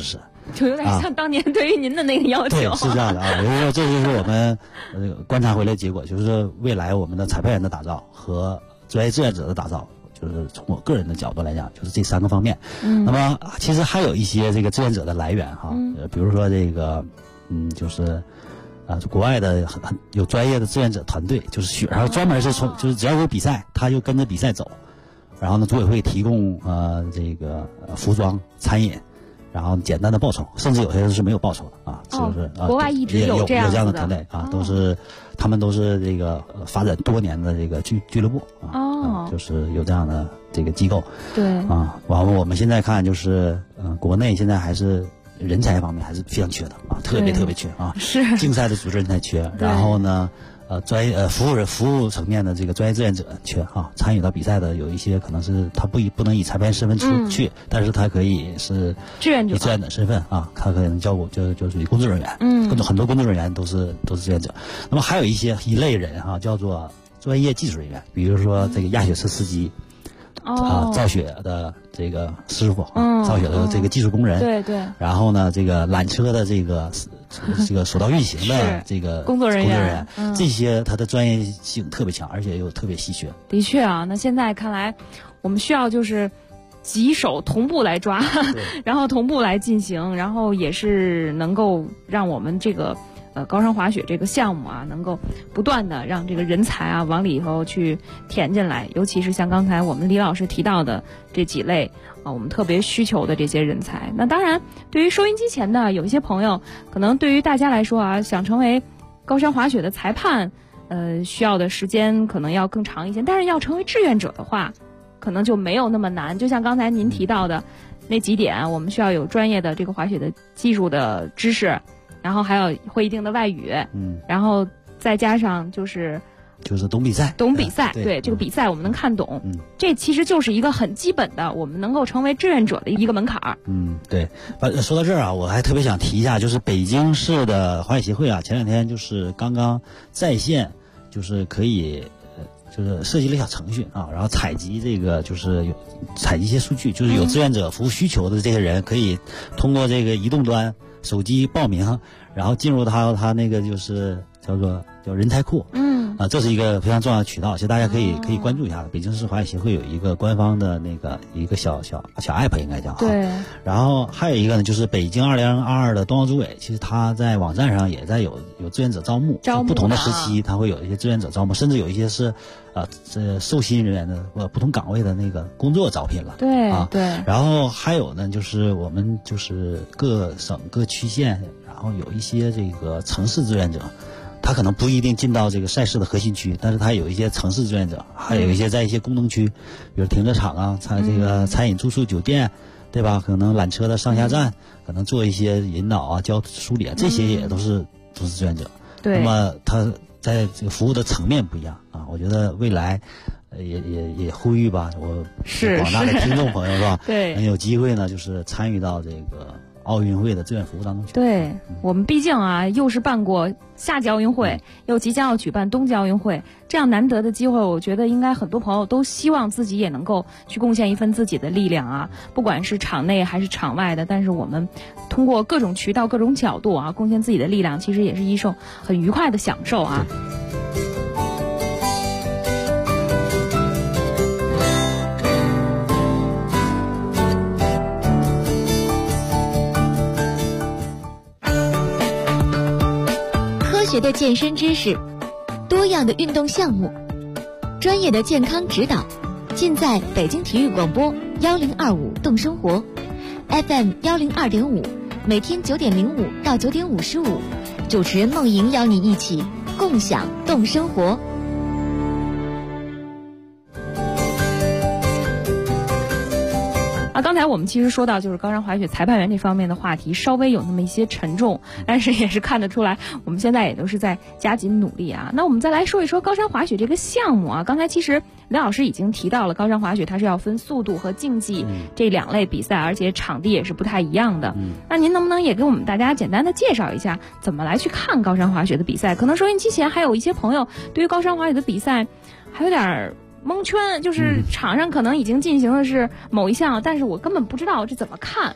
[SPEAKER 12] 就有点像当年对于您的那个要求。
[SPEAKER 11] 对，是这样的啊。也就是说，这就是我们观察回来的结果，就是未来我们的裁判员的打造和专业志愿者的打造，就是从我个人的角度来讲，就是这3个方面。那么其实还有一些这个志愿者的来源哈，比如说这个就是国外的很有专业的志愿者团队，就是然后专门是就是只要有比赛，他就跟着比赛走。然后呢，组委会提供这个服装、餐饮，然后简单的报酬，甚至有些是没有报酬的啊，就是
[SPEAKER 12] 国外一直
[SPEAKER 11] 有
[SPEAKER 12] 这样
[SPEAKER 11] 的团队啊，他们都是这个发展多年的这个俱乐部啊，就是有这样的这个机构。
[SPEAKER 12] 对
[SPEAKER 11] 啊，完了我们现在看就是国内现在还是人才方面还是非常缺的啊，特别缺啊，
[SPEAKER 12] 是
[SPEAKER 11] 竞赛的组织人才缺，然后呢。专业服务层面的这个专业志愿者缺啊，参与到比赛的有一些可能是他不能以裁判身份出去，但是他可以是
[SPEAKER 12] 志愿者
[SPEAKER 11] 身份啊，他可能就属于工作人员，很多工作人员都是志愿者。那么还有一类人哈，叫做专业技术人员，比如说这个压雪车司机。造雪的这个师傅，造雪的这个技术工人，
[SPEAKER 12] 对。
[SPEAKER 11] 然后呢，这个缆车的这个手道运行的这个
[SPEAKER 12] 工作人员，
[SPEAKER 11] 这些他的专业性特别强，而且又特别稀缺。
[SPEAKER 12] 的确啊，那现在看来，我们需要就是几手同步来抓，然后同步来进行，然后也是能够让我们这个。高山滑雪这个项目啊，能够不断的让这个人才啊往里头去填进来，尤其是像刚才我们李老师提到的这几类我们特别需求的这些人才。那当然，对于收音机前的有一些朋友，可能对于大家来说啊，想成为高山滑雪的裁判，需要的时间可能要更长一些。但是要成为志愿者的话，可能就没有那么难。就像刚才您提到的那几点，我们需要有专业的这个滑雪的技术的知识。然后还有会一定的外语，然后再加上就是
[SPEAKER 11] 懂比赛，
[SPEAKER 12] 对这个比赛我们能看懂，这其实就是一个很基本的，我们能够成为志愿者的一个门槛儿。
[SPEAKER 11] 对。说到这儿啊，我还特别想提一下，就是北京市的滑雪协会啊，前2天就是刚刚在线，就是可以。就是设计了一小程序啊，然后采集这个就是采集一些数据，就是有志愿者服务需求的这些人，可以通过这个移动端手机报名，然后进入他那个就是叫人才库，这是一个非常重要的渠道，其实大家可以关注一下。北京市滑雪协会有一个官方的那个一个小 app 应该叫
[SPEAKER 12] 对。
[SPEAKER 11] 然后还有一个呢，就是北京2022的冬奥组委，其实他在网站上也在有志愿者招募不同的时期，他会有一些志愿者招募，甚至有一些是这受薪人员的不同岗位的那个工作招聘了。
[SPEAKER 12] 对。
[SPEAKER 11] 然后还有呢，就是我们就是各省各区县，然后有一些这个城市志愿者。他可能不一定进到这个赛事的核心区，但是他有一些城市志愿者，还有一些在一些功能区，比如停车场啊、这个餐饮住宿酒店，对吧？可能缆车的上下站，可能做一些引导啊、梳理，这些也都是志愿者。
[SPEAKER 12] 对。
[SPEAKER 11] 那么他在这个服务的层面不一样啊，我觉得未来。也呼吁吧，我广大的听众朋友是吧？
[SPEAKER 12] 对，
[SPEAKER 11] 能有机会呢，就是参与到这个奥运会的志愿服务当中去。
[SPEAKER 12] 对，我们毕竟啊，又是办过夏季奥运会，又即将要举办冬季奥运会，这样难得的机会，我觉得应该很多朋友都希望自己也能够去贡献一份自己的力量啊，不管是场内还是场外的。但是我们通过各种渠道、各种角度啊，贡献自己的力量，其实也是一种很愉快的享受啊。
[SPEAKER 5] 科学的健身知识，多样的运动项目，专业的健康指导，尽在北京体育广播1025动生活 FM 102.5，每天9点05到9点55，主持人梦莹邀你一起共享动生活。
[SPEAKER 12] 刚才我们其实说到就是高山滑雪裁判员这方面的话题稍微有那么一些沉重，但是也是看得出来我们现在也都是在加紧努力啊。那我们再来说一说高山滑雪这个项目啊，刚才其实刘老师已经提到了，高山滑雪它是要分速度和竞技这2类比赛，而且场地也是不太一样的。那您能不能也给我们大家简单的介绍一下怎么来去看高山滑雪的比赛？可能收音机前还有一些朋友对于高山滑雪的比赛还有点蒙圈，就是场上可能已经进行的是某一项，但是我根本不知道这怎么看。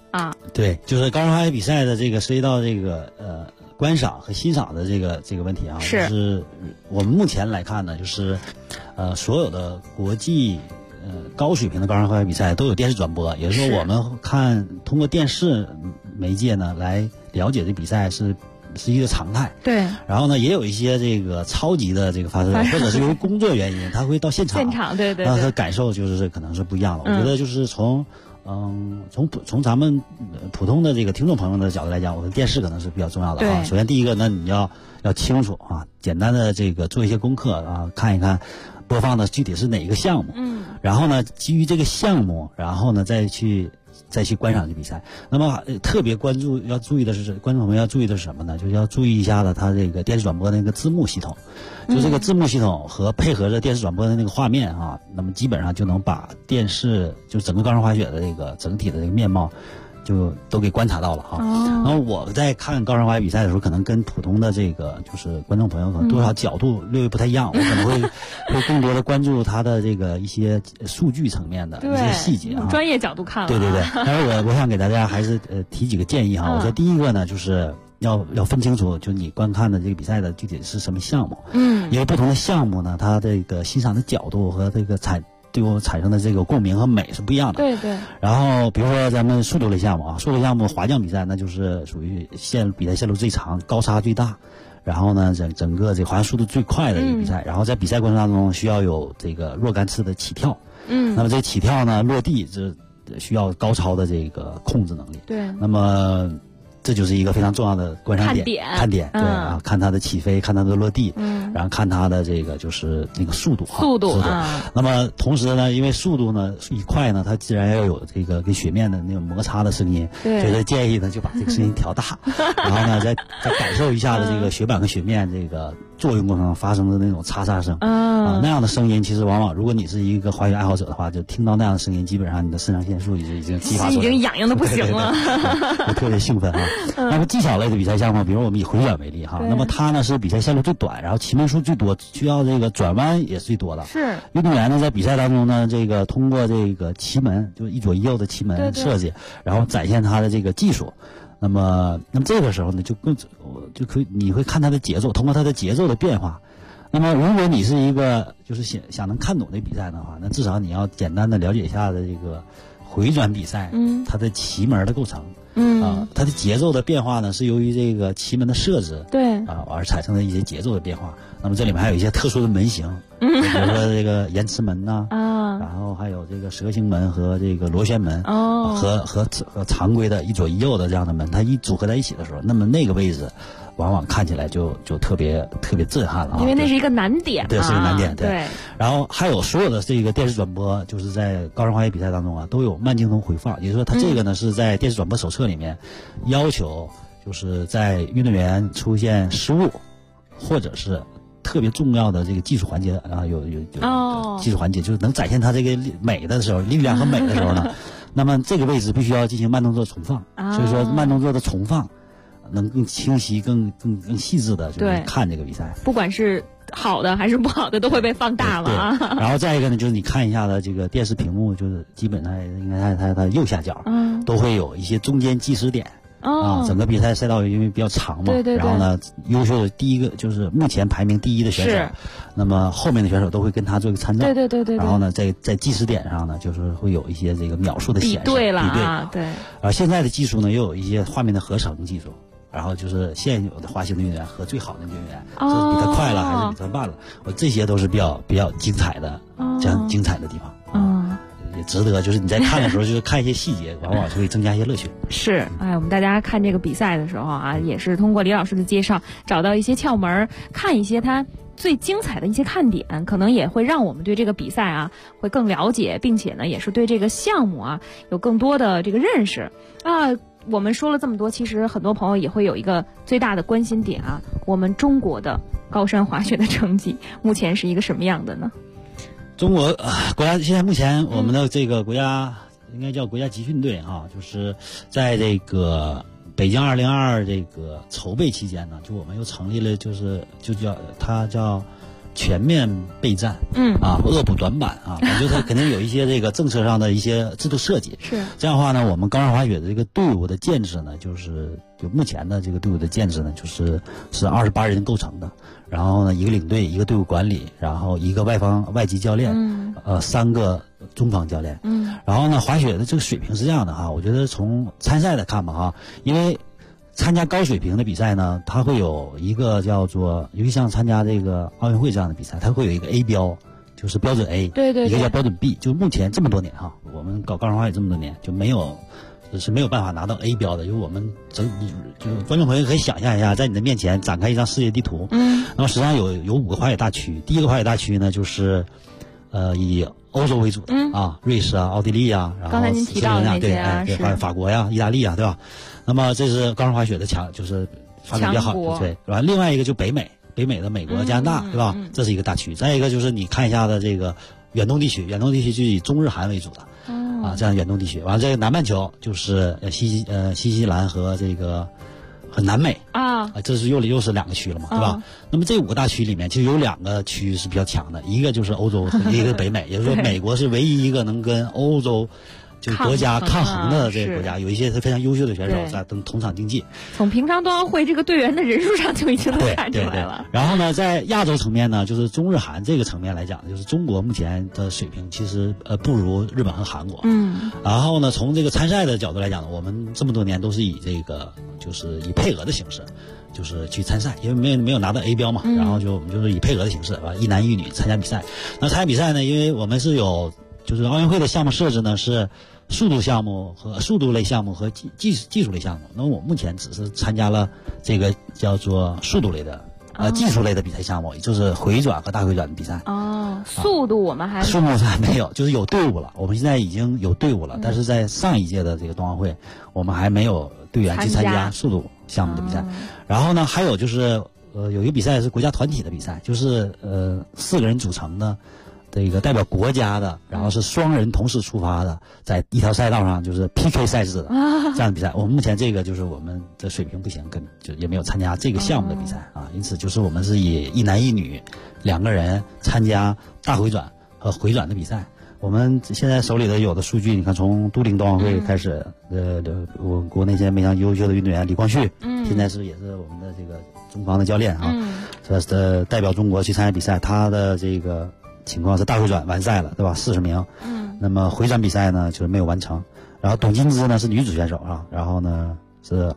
[SPEAKER 12] 啊。
[SPEAKER 11] 对，就是高山滑雪比赛的这个涉及到这个观赏和欣赏的这个问题啊，就是我们目前来看呢，就是所有的国际高水平的高山滑雪比赛都有电视转播，也就是说我们通过电视媒介呢来了解这比赛是一个常态。
[SPEAKER 12] 对。
[SPEAKER 11] 然后呢，也有一些这个超级的这个发射者，或者是因为工作原因，他会到现场，
[SPEAKER 12] 对，
[SPEAKER 11] 他的感受就是可能是不一样的。我觉得就是从咱们普通的这个听众朋友的角度来讲，我的电视可能是比较重要的啊。首先第一个呢，你要清楚啊，简单的这个做一些功课啊，看一看播放的具体是哪一个项目。然后呢，基于这个项目，然后呢再去观赏这比赛。那么特别观众朋友要注意的是什么呢？就是要注意一下的，它这个电视转播的那个字幕系统，就这个字幕系统和配合着电视转播的那个画面啊，那么基本上就能把电视就整个高山滑雪的这个整体的这个面貌就都给观察到了哈。然后我在看高山滑雪比赛的时候，可能跟普通的这个就是观众朋友可能多少角度略微不太一样，我可能会更多的关注他的这个一些数据层面的一些细节啊，
[SPEAKER 12] 专业角度看了。
[SPEAKER 11] 对。但是我想给大家还是提几个建议哈。我觉得第一个呢，就是要分清楚，就你观看的这个比赛的具体是什么项目。因为不同的项目呢，它这个欣赏的角度和这个对我产生的这个共鸣和美是不一样的。
[SPEAKER 12] 对。
[SPEAKER 11] 然后比如说咱们速度类项目啊，速度类项目滑降比赛，那就是属于比赛线路最长、高差最大，然后呢整个这滑降速度最快的一个比赛。然后在比赛过程当中需要有这个若干次的起跳。那么这起跳呢，落地这需要高超的这个控制能力。
[SPEAKER 12] 对。
[SPEAKER 11] 那么这就是一个非常重要的观赏点，看点，对啊，看它的起飞，看它的落地，然后看它的这个就是那个速度。那么同时呢，因为速度呢一快呢，它自然要有这个跟雪面的那种摩擦的声音，所以建议呢就把这个声音调大，然后呢再感受一下的这个雪板和雪面这个作用过程中发生的那种擦声那样的声音，其实往往如果你是一个滑雪爱好者的话，就听到那样的声音，基本上你的肾上腺素已经激发出来了，
[SPEAKER 12] 已经痒痒的不行了，
[SPEAKER 11] 就特别兴奋啊。那么技巧类的比赛项目，比如我们以回转为例哈，那么它呢是比赛线路最短，然后旗门数最多，需要这个转弯也是最多的。
[SPEAKER 12] 是
[SPEAKER 11] 运动员呢在比赛当中呢，这个通过这个旗门，就一左一右的旗门设计，然后展现他的这个技术。那么这个时候呢，就可以你会看他的节奏，通过他的节奏的变化。那么如果你是一个就是想能看懂这比赛的话，那至少你要简单的了解一下的这个回转比赛，它的旗门的构成。它的节奏的变化呢，是由于这个旗门的设置，而产生的一些节奏的变化。那么这里面还有一些特殊的门型，比如说这个延迟门呐，然后还有这个蛇形门和这个螺旋门，和常规的一左一右的这样的门，它一组合在一起的时候，那么那个位置往往看起来就特别震撼了，
[SPEAKER 12] 因为那是一个难点，
[SPEAKER 11] 对，是个难点，对。然后还有所有的这个电视转播，就是在高山滑雪比赛当中啊，都有慢镜头回放，也就是说，它这个呢是在电视转播手册里面要求，就是在运动员出现失误或者是特别重要的这个技术环节啊，有技术环节，就是能展现它这个美的时候，力量和美的时候呢，那么这个位置必须要进行慢动作重放，所以说慢动作的重放能更清晰、更细致的就是看这个比赛，
[SPEAKER 12] 不管是好的还是不好的都会被放大了啊。
[SPEAKER 11] 然后再一个呢，就是你看一下的这个电视屏幕，就是基本上应该它右下角都会有一些中间计时点。整个比赛赛道因为比较长嘛，
[SPEAKER 12] 对，
[SPEAKER 11] 然后呢，优秀的第一个就是目前排名第一的选手，那么后面的选手都会跟他做一个参照，
[SPEAKER 12] 对，
[SPEAKER 11] 然后呢，在计时点上呢，就是会有一些这个秒数的显示，
[SPEAKER 12] 比对了啊，对。
[SPEAKER 11] 现在的技术呢，又有一些画面的合成技术，然后就是现有的滑行的运动员和最好的运动员，是比他快了还是比他慢了，这些都是比较精彩的，这样精彩的地方。也值得，就是你在看的时候，就是看一些细节，往往就会增加一些乐趣。
[SPEAKER 12] 是，我们大家看这个比赛的时候啊，也是通过李老师的介绍，找到一些窍门，看一些他最精彩的一些看点，可能也会让我们对这个比赛啊会更了解，并且呢，也是对这个项目啊有更多的这个认识啊。我们说了这么多，其实很多朋友也会有一个最大的关心点啊，我们中国的高山滑雪的成绩目前是一个什么样的呢？
[SPEAKER 11] 中国国家现在目前我们的这个国家应该叫国家集训队哈，就是在这个北京2022这个筹备期间呢，就我们又成立了，就叫它叫全面备战，恶补短板啊，我觉得它肯定有一些这个政策上的一些制度设计。
[SPEAKER 12] 是
[SPEAKER 11] 这样的话呢，我们高山滑雪的这个队伍的建制呢，就目前的这个队伍的建制呢，是28人构成的。然后呢，一个领队，一个队伍管理，然后一个外籍教练，3个中方教练。然后呢，滑雪的这个水平是这样的哈，我觉得从参赛的看吧哈，因为参加高水平的比赛呢，它会有一个叫做，尤其像参加这个奥运会这样的比赛，它会有一个 A 标，就是标准 A，
[SPEAKER 12] 对，
[SPEAKER 11] 一个叫标准 B， 就目前这么多年哈，我们搞高山滑雪这么多年就没有办法拿到 A 标的，因为我们就是观众朋友可以想象一下，在你的面前展开一张世界地图，那么实际上有5个滑雪大区，第一个滑雪大区呢就是以欧洲为主的瑞士啊、奥地利啊，然后
[SPEAKER 12] 刚才您提到的那些啊，
[SPEAKER 11] 对，法国呀、意大利啊，对吧？那么这是高山滑雪的就是发展比较好的，对，是吧？另外一个就北美的美国、加拿大，对吧？这是一个大区。再一个就是你看一下的这个远东地区就以中日韩为主的。这样远东地区，完了这个南半球就是新西兰和这个和南美这是又是2个区了嘛，对吧？那么这5个大区里面，其实有2个区是比较强的，一个就是欧洲，一个北美，也就是说美国是唯一一个能跟欧洲就国家抗衡的这个国家，有一些是非常优秀的选手在同场竞技。
[SPEAKER 12] 从平常冬奥会这个队员的人数上就已经能看出来了。
[SPEAKER 11] 然后呢，在亚洲层面呢，就是中日韩这个层面来讲，就是中国目前的水平其实不如日本和韩国。然后呢，从这个参赛的角度来讲呢，我们这么多年都是以这个就是以配额的形式，就是去参赛，因为没有拿到 A 标嘛，然后我们就是以配额的形式一男一女参加比赛。那参加比赛呢，因为我们是有就是奥运会的项目设置呢是速度类项目和技术类项目。那我目前只是参加了这个叫做速度类的技术类的比赛项目，也就是回转和大回转的比赛。
[SPEAKER 12] 速度我们
[SPEAKER 11] 速度还没有，就是有队伍了。我们现在已经有队伍了，但是在上一届的这个冬奥会，我们还没有队员去参加速度项目的比赛。然后呢，还有就是有一个比赛是国家团体的比赛，就是4个人组成的。这个代表国家的，然后是双人同时出发的，在一条赛道上就是 PK 赛制的这样的比赛。我们目前这个就是我们的水平不行，就也没有参加这个项目的比赛因此就是我们是以一男一女2个人参加大回转和回转的比赛。我们现在手里的有的数据，你看从都灵冬奥会开始，我国内现在非常优秀的运动员李光旭，现在也是我们的这个中方的教练这代表中国去参加比赛，他的这个情况是大回转完赛了，对吧？40名。那么回转比赛呢，就是没有完成。然后董金芝呢是女子选手然后呢是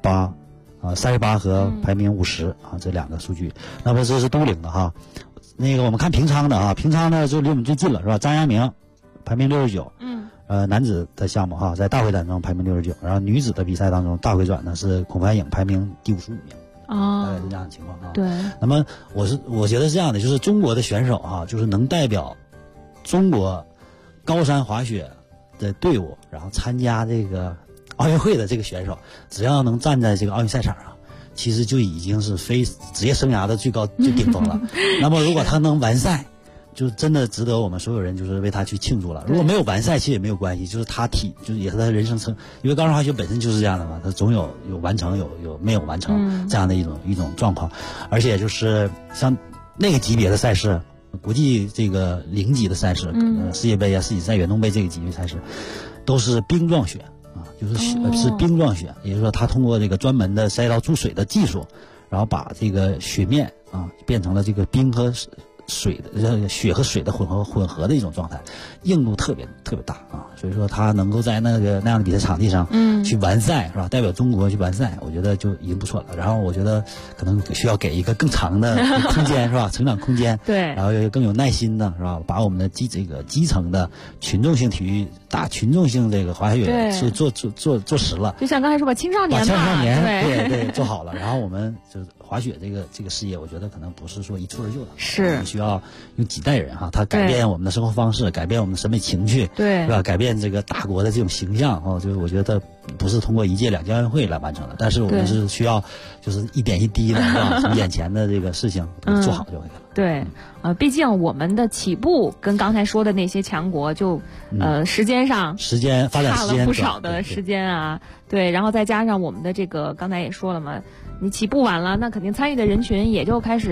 [SPEAKER 11] 38和排名50这2个数据。那么这是都灵的那个我们看平昌的平昌呢就离我们最近了，是吧？张阳明排名69。男子的项目在大回转中排名69，然后女子的比赛当中大回转呢是孔凡颖排名第55名。大概是这样的情况
[SPEAKER 12] 对。
[SPEAKER 11] 那么我觉得是这样的，就是中国的选手就是能代表中国高山滑雪的队伍，然后参加这个奥运会的这个选手，只要能站在这个奥运赛场上，其实就已经是非职业生涯的最顶峰了。那么如果他能完赛，就真的值得我们所有人就是为他去庆祝了。如果没有完赛，其实也没有关系，就是就是也是他人生因为高山滑雪本身就是这样的嘛，他总有完成有没有完成这样的一种状况。而且就是像那个级别的赛事，国际这个0级的赛事，世界杯世锦赛、远东杯这个级别赛事，都是冰状雪是冰状雪，也就是说他通过这个专门的赛道注水的技术，然后把这个雪面变成了这个冰和雪和水的混合的一种状态，硬度特别大所以说他能够在那样的比赛场地上去完赛，是吧？代表中国去完赛，我觉得就已经不错了。然后我觉得可能需要给一个更长的空间，是吧？成长空间。
[SPEAKER 12] 对。
[SPEAKER 11] 然后更有耐心的，是吧？把我们的基层的群众性体育、大群众性这个滑雪是做实了。
[SPEAKER 12] 就像刚才说吧，青少年
[SPEAKER 11] 对做好了。然后我们就是滑雪这个事业，我觉得可能不是说一蹴而就的，
[SPEAKER 12] 是
[SPEAKER 11] 需要用几代人他改变我们的生活方式，改变我们的审美情趣，
[SPEAKER 12] 对，
[SPEAKER 11] 是吧？改变这个大国的这种形象就是我觉得不是通过1届2届奥运会来完成的，但是我们是需要就是一点一滴的，是吧？从眼前的这个事情做好就可以了。
[SPEAKER 12] 对，毕竟我们的起步跟刚才说的那些强国就时间发展差了不少的时间对，然后再加上我们的这个刚才也说了嘛，你起步晚了，那肯定参与的人群也就开始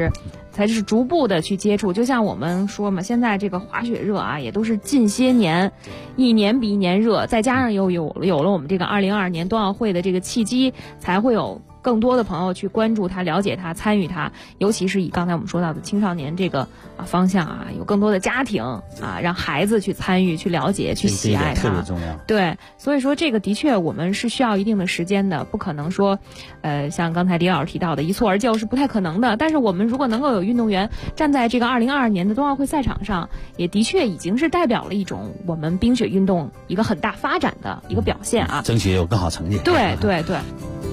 [SPEAKER 12] 才是逐步的去接触。就像我们说嘛，现在这个滑雪热啊，也都是近些年一年比一年热，再加上又有了我们这个2022年冬奥会的这个契机，才会有更多的朋友去关注它、了解它、参与它，尤其是以刚才我们说到的青少年这个方向啊，有更多的家庭啊，让孩子去参与、去了解、去喜爱它，
[SPEAKER 11] 特别重要。
[SPEAKER 12] 对，所以说这个的确我们是需要一定的时间的，不可能说，像刚才李老师提到的一蹴而就是不太可能的。但是我们如果能够有运动员站在这个2022年的冬奥会赛场上，也的确已经是代表了一种我们冰雪运动一个很大发展的一个表现啊，
[SPEAKER 11] 争取有更好成绩。
[SPEAKER 12] 对对对。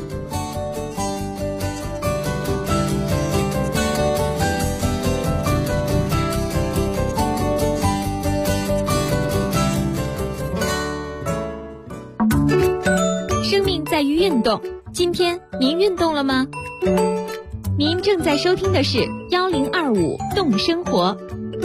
[SPEAKER 13] 生命在于运动，今天您运动了吗？您正在收听的是1025动生活。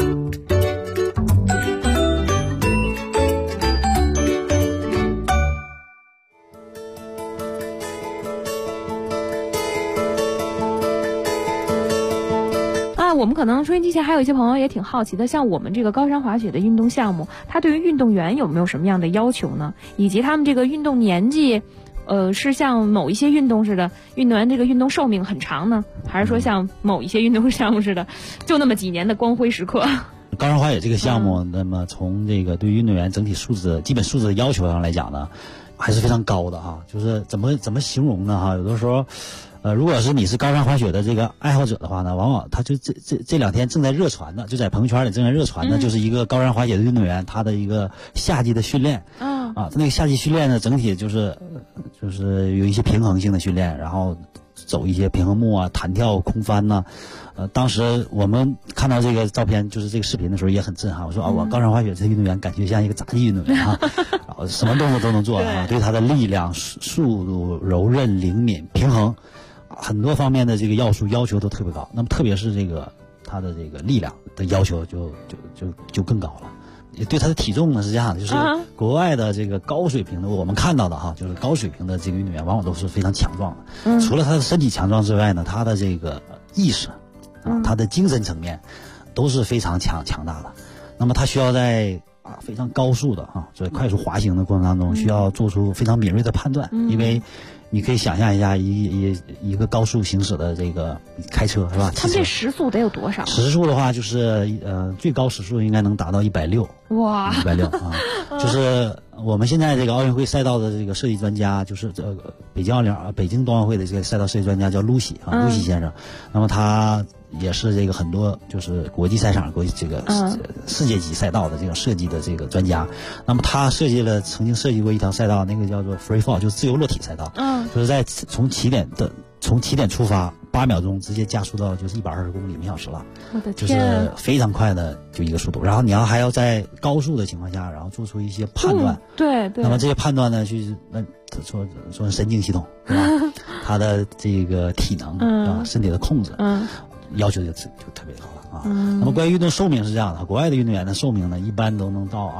[SPEAKER 12] 我们可能收音机前还有一些朋友也挺好奇的，像我们这个高山滑雪的运动项目，它对于运动员有没有什么样的要求呢？以及他们这个运动年纪，是像某一些运动似的，运动员这个运动寿命很长呢，还是说像某一些运动项目似的，就那么几年的光辉时刻？
[SPEAKER 11] 高山滑雪这个项目，那么从这个对运动员整体素质、基本素质的要求上来讲呢，还是非常高的哈。就是怎么形容呢哈？有的时候。如果是你是高山滑雪的这个爱好者的话呢，往往他就这两天正在热传的，就在朋友圈里正在热传的，就是一个高山滑雪的运动员，他的一个夏季的训练。他那个夏季训练呢，整体就是有一些平衡性的训练，然后走一些平衡木啊、弹跳、空翻呐。当时我们看到这个照片，就是这个视频的时候也很震撼。我说我高山滑雪这运动员感觉像一个杂技运动员啊，然后什么动作都能做啊，对他的力量、速度、柔韧、灵敏、平衡。很多方面的这个要求都特别高，那么特别是这个他的这个力量的要求就更高了。也对他的体重呢是这样的，就是国外的这个高水平的，我们看到的哈，就是高水平的这个运动员往往都是非常强壮的。除了他的身体强壮之外呢，他的这个意识他的精神层面都是非常强大的。那么他需要在非常高速的在快速滑行的过程当中，需要做出非常敏锐的判断，因为你可以想象一下一个高速行驶的这个开车是吧？
[SPEAKER 12] 他们这时速得有多少？
[SPEAKER 11] 时速的话就是最高时速应该能达到160。
[SPEAKER 12] 哇
[SPEAKER 11] ，160啊！就是我们现在这个奥运会赛道的这个设计专家，就是北京冬奥会的这个赛道设计专家叫露西露西先生。那么他也是这个很多就是国际赛场、这个世界级赛道的这个设计的这个专家。那么他曾经设计过一条赛道，那个叫做 Free Fall， 就是自由落体赛道。就是从起点出发8秒钟，直接加速到就是120公里每小时了。
[SPEAKER 12] 我的天！
[SPEAKER 11] 就是非常快的就一个速度。然后你还要在高速的情况下，然后做出一些判断。
[SPEAKER 12] 对。
[SPEAKER 11] 那么这些判断呢，说神经系统是吧？他的这个体能啊，身体的控制，要求就特别高了。那么关于运动寿命是这样的，国外的运动员的寿命呢，一般都能到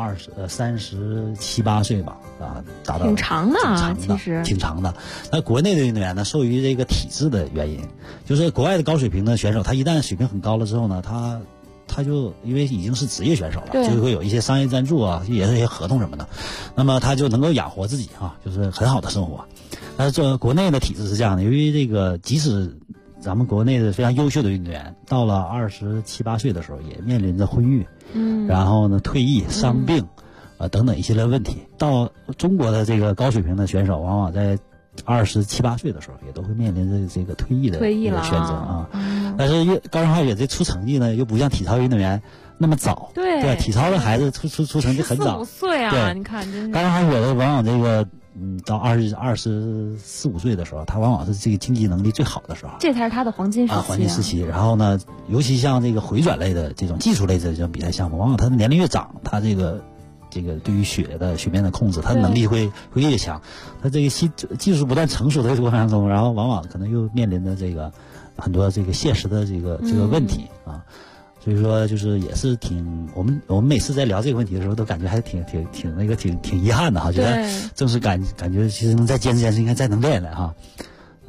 [SPEAKER 11] 37、38岁吧，达到
[SPEAKER 12] 挺长的啊，其实
[SPEAKER 11] 挺长的。那国内的运动员呢，受于这个体制的原因，就是国外的高水平的选手，他一旦水平很高了之后呢，他就因为已经是职业选手了，就会有一些商业赞助啊，也是一些合同什么的，那么他就能够养活自己就是很好的生活。但是这国内的体制是这样的，由于这个即使咱们国内的非常优秀的运动员，到了27、8岁的时候，也面临着婚育，然后呢退役、伤病，等等一系列问题。到中国的这个高水平的选手，往往在27、8岁的时候，也都会面临着这个退役的选择啊。但是高山滑雪这出成绩呢，又不像体操运动员那么早，对，体操的孩子出成绩很早
[SPEAKER 12] ，4、5岁啊，
[SPEAKER 11] 对，
[SPEAKER 12] 你看，真是
[SPEAKER 11] 高山滑雪的往往这个。到24、25岁的时候，他往往是这个经济能力最好的时候，
[SPEAKER 12] 这才是他的黄金时期
[SPEAKER 11] 黄金时期。然后呢，尤其像这个回转类的这种技术类的这种比赛项目，往往他的年龄越长，他这个对于雪面的控制，他的能力会越强。他这个技术不断成熟的过程当中，然后往往可能又面临着这个很多这个现实的这个问题啊。所以说，就是也是我们每次在聊这个问题的时候，都感觉还挺遗憾的哈，觉得正是感觉其实能再坚持，应该再能练了哈。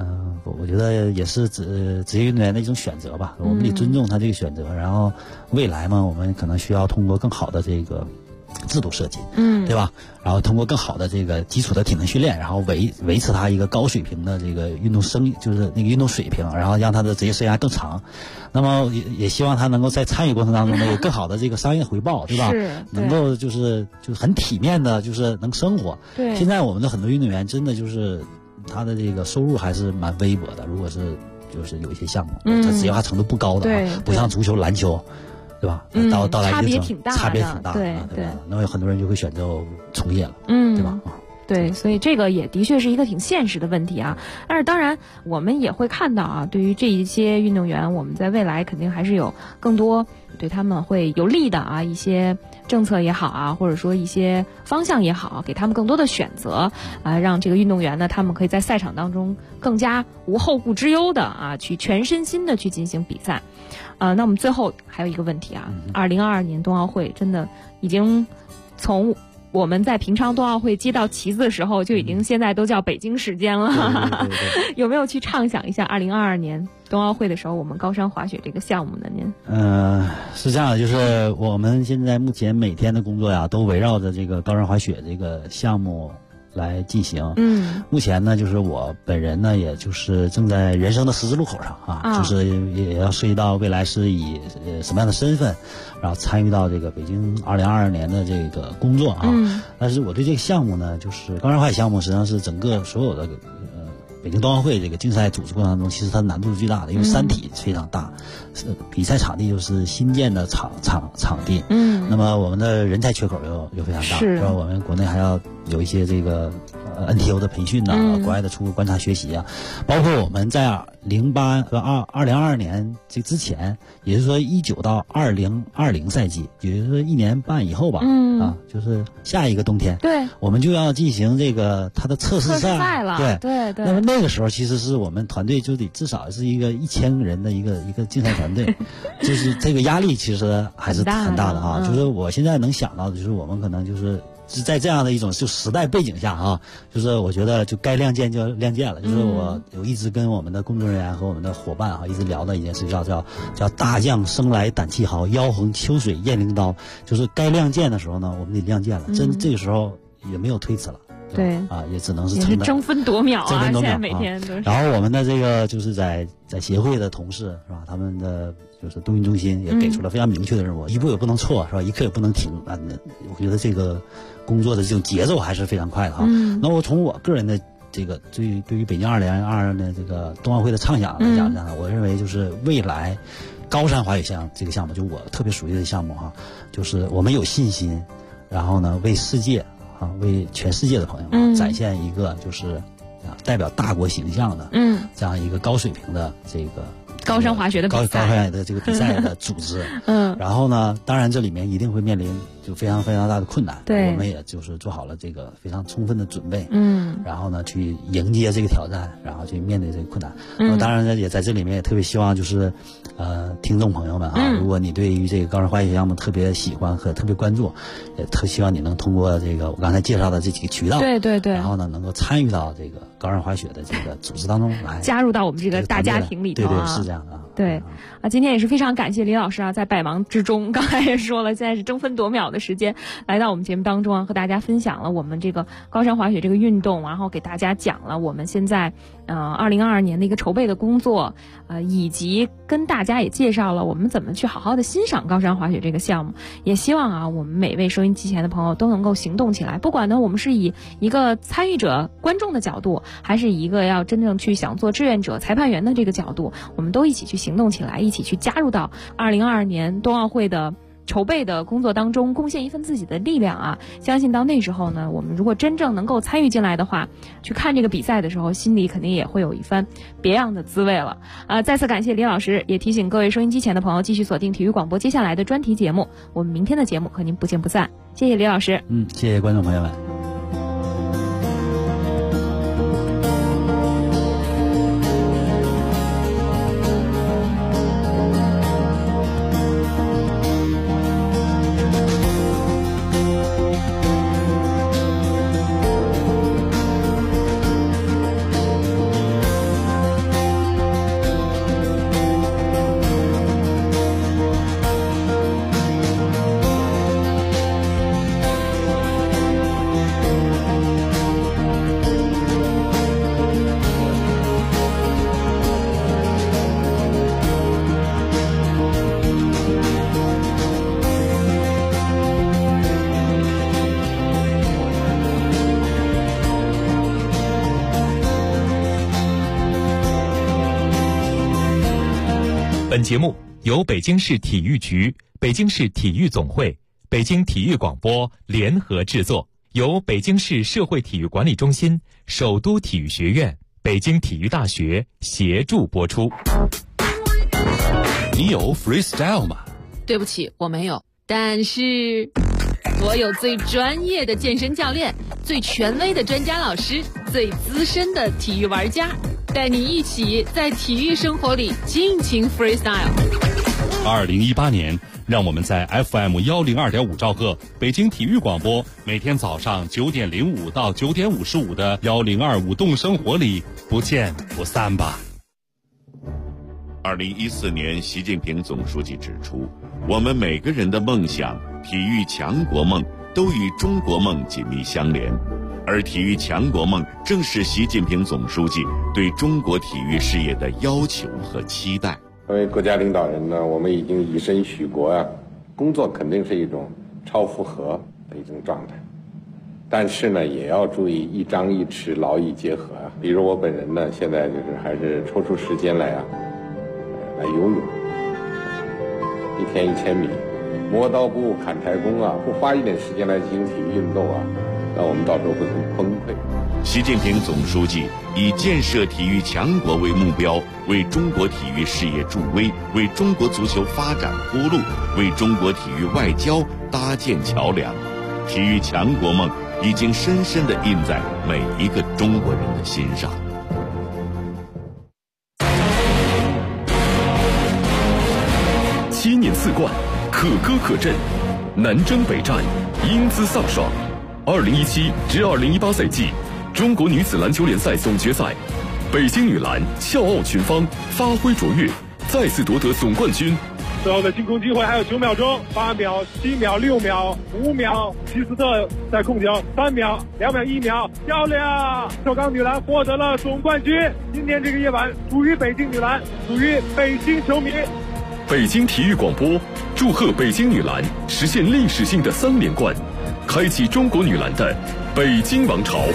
[SPEAKER 11] 我觉得也是职业运动员的一种选择吧，我们得尊重他这个选择。然后未来嘛，我们可能需要通过更好的这个制度设计，对吧？然后通过更好的这个基础的体能训练，然后维持他一个高水平的这个就是那个运动水平，然后让他的职业生涯更长。那么也希望他能够在参与过程当中呢有更好的这个商业回报，对吧？能够就是很体面的，就是能生活。
[SPEAKER 12] 对，
[SPEAKER 11] 现在我们的很多运动员真的就是他的这个收入还是蛮微薄的，如果是就是有一些项目，他职业化程度不高的不像足球、篮球。对吧？到来
[SPEAKER 12] 差别挺大的，对
[SPEAKER 11] 吧？那么有很多人就会选择从业了，对吧？
[SPEAKER 12] 对，所以这个也的确是一个挺现实的问题啊。但是当然，我们也会看到啊，对于这一些运动员，我们在未来肯定还是有更多对他们会有利的啊一些政策也好啊，或者说一些方向也好，给他们更多的选择啊，让这个运动员呢，他们可以在赛场当中更加无后顾之忧的啊，去全身心的去进行比赛。那我们最后还有一个问题啊，2022年冬奥会真的已经从我们在平常冬奥会接到旗子的时候，就已经现在都叫北京时间了。
[SPEAKER 11] 对
[SPEAKER 12] 有没有去畅想一下2022年冬奥会的时候，我们高山滑雪这个项目呢？您？
[SPEAKER 11] 是这样的，就是我们现在目前每天的工作呀，都围绕着这个高山滑雪这个项目来进行。目前呢，就是我本人呢，也就是正在人生的十字路口上啊，就是也要涉及到未来是以什么样的身份，然后参与到这个北京2022年的这个工作啊。但是我对这个项目呢，就是高山滑雪项目，实际上是整个所有的北京冬奥会这个竞赛组织过程当中，其实它难度是最大的，因为山体非常大，比赛场地就是新建的场地。那么我们的人才缺口又非常大，是吧？我们国内还要有一些这个NTO 的培训呐，国外的出国观察学习啊，包括我们在2022年这之前，也就是说19到2020赛季，也就是说1年半以后吧，就是下一个冬天，
[SPEAKER 12] 对，
[SPEAKER 11] 我们就要进行这个它的测试赛
[SPEAKER 12] 了，对。
[SPEAKER 11] 那么那个时候其实是我们团队就得至少是一个1000人的一个竞赛团队，就是这个压力其实还是很大的啊。就是我现在能想到的就是我们可能就是在这样的一种就时代背景下啊，就是我觉得就该亮剑就亮剑了。就是我一直跟我们的工作人员和我们的伙伴啊一直聊的一件事叫大将生来胆气豪，腰横秋水雁翎刀。就是该亮剑的时候呢，我们得亮剑了。这个时候也没有推辞了。
[SPEAKER 12] 对
[SPEAKER 11] 啊，也只能是
[SPEAKER 12] 争分夺秒啊！现在每天都是。
[SPEAKER 11] 然后我们的这个就是在协会的同事是吧？他们的就是冬运中心也给出了非常明确的任务，一步也不能错是吧？一刻也不能停啊！我觉得这个工作的这种节奏还是非常快的哈。那我从我个人的这个对于北京2022的这个冬奥会的畅想来讲呢，我认为就是未来高山滑雪这个项目，就我特别熟悉的项目哈，就是我们有信心，然后呢为世界。为全世界的朋友展现一个就是代表大国形象的这样一个高水平的这个
[SPEAKER 12] 高山滑雪的比赛，
[SPEAKER 11] 高山滑雪的这个比赛的组织。然后呢，当然这里面一定会面临就非常非常大的困难。
[SPEAKER 12] 对，
[SPEAKER 11] 我们也就是做好了这个非常充分的准备。然后呢，去迎接这个挑战，然后去面对这个困难。当然呢，也在这里面也特别希望就是听众朋友们啊，如果你对于这个高山滑雪项目特别喜欢和特别关注，也特希望你能通过这个我刚才介绍的这几个渠道，
[SPEAKER 12] 对，
[SPEAKER 11] 然后呢能够参与到这个高山滑雪的这个组织当中来，
[SPEAKER 12] 加入到我们这个大家庭里头
[SPEAKER 11] 对，是这样的。
[SPEAKER 12] 对啊，今天也是非常感谢李老师啊，在百忙之中，刚才也说了，现在是争分夺秒的时间，来到我们节目当中啊，和大家分享了我们这个高山滑雪这个运动，然后给大家讲了我们现在2022年的一个筹备的工作，以及跟大家也介绍了我们怎么去好好的欣赏高山滑雪这个项目。也希望啊，我们每位收音机前的朋友都能够行动起来，不管呢我们是以一个参与者、观众的角度，还是以一个要真正去想做志愿者、裁判员的这个角度，我们都一起去行动起来，一起去加入到2022年冬奥会的筹备的工作当中，贡献一份自己的力量啊！相信到那时候呢，我们如果真正能够参与进来的话，去看这个比赛的时候，心里肯定也会有一番别样的滋味了。再次感谢李老师，也提醒各位收音机前的朋友继续锁定体育广播接下来的专题节目，我们明天的节目和您不见不散。谢谢李老师。
[SPEAKER 11] 谢谢观众朋友们。
[SPEAKER 7] 本节目由北京市体育局、北京市体育总会、北京体育广播联合制作，由北京市社会体育管理中心、首都体育学院、北京体育大学协助播出。
[SPEAKER 1] 你有 freestyle 吗？
[SPEAKER 12] 对不起，我没有。但是我有最专业的健身教练，最权威的专家老师，最资深的体育玩家，带你一起在体育生活里尽情 freestyle。
[SPEAKER 1] 2018年，让我们在 FM 102.5兆赫北京体育广播，每天早上9点05到9点55的1025动生活里不见不散吧。2014年，习近平总书记指出，我们每个人的梦想、体育强国梦都与中国梦紧密相连，而体育强国梦正是习近平总书记对中国体育事业的要求和期待。
[SPEAKER 14] 作为国家领导人呢，我们已经以身许国啊，工作肯定是一种超负荷的一种状态，但是呢，也要注意一张一弛，劳逸结合啊。比如我本人呢，现在就是还是抽出时间来游泳，1天1000米，磨刀不误砍柴工啊，不花一点时间来进行体育运动啊，那我们到时候会很崩溃。
[SPEAKER 1] 习近平总书记以建设体育强国为目标，为中国体育事业助威，为中国足球发展铺路，为中国体育外交搭建桥梁。体育强国梦已经深深地印在每一个中国人的心上。
[SPEAKER 3] 7年4冠，可歌可阵，南征北战，英姿飒爽。2017至2018赛季中国女子篮球联赛总决赛，北京女篮笑傲群芳，发挥卓越，再次夺得总冠军。
[SPEAKER 15] 最后的进攻机会还有9秒钟，8秒、7秒、6秒、5秒，齐斯特在控球，3秒、2秒、1秒，漂亮！首钢女篮获得了总冠军。今天这个夜晚属于北京女篮，属于北京球迷。
[SPEAKER 3] 北京体育广播祝贺北京女篮实现历史性的3连冠，开启中国女篮的北京王朝。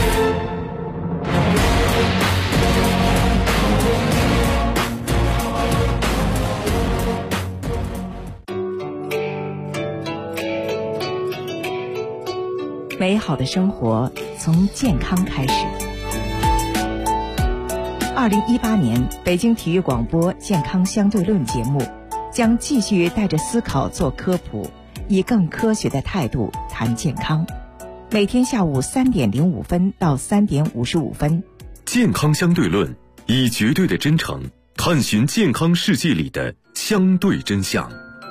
[SPEAKER 16] 美好的生活从健康开始。2018年北京体育广播健康相对论节目将继续带着思考做科普，以更科学的态度谈健康。每天下午3点05分到3点55分。
[SPEAKER 3] 健康相对论，以绝对的真诚探寻健康世界里的相对真相。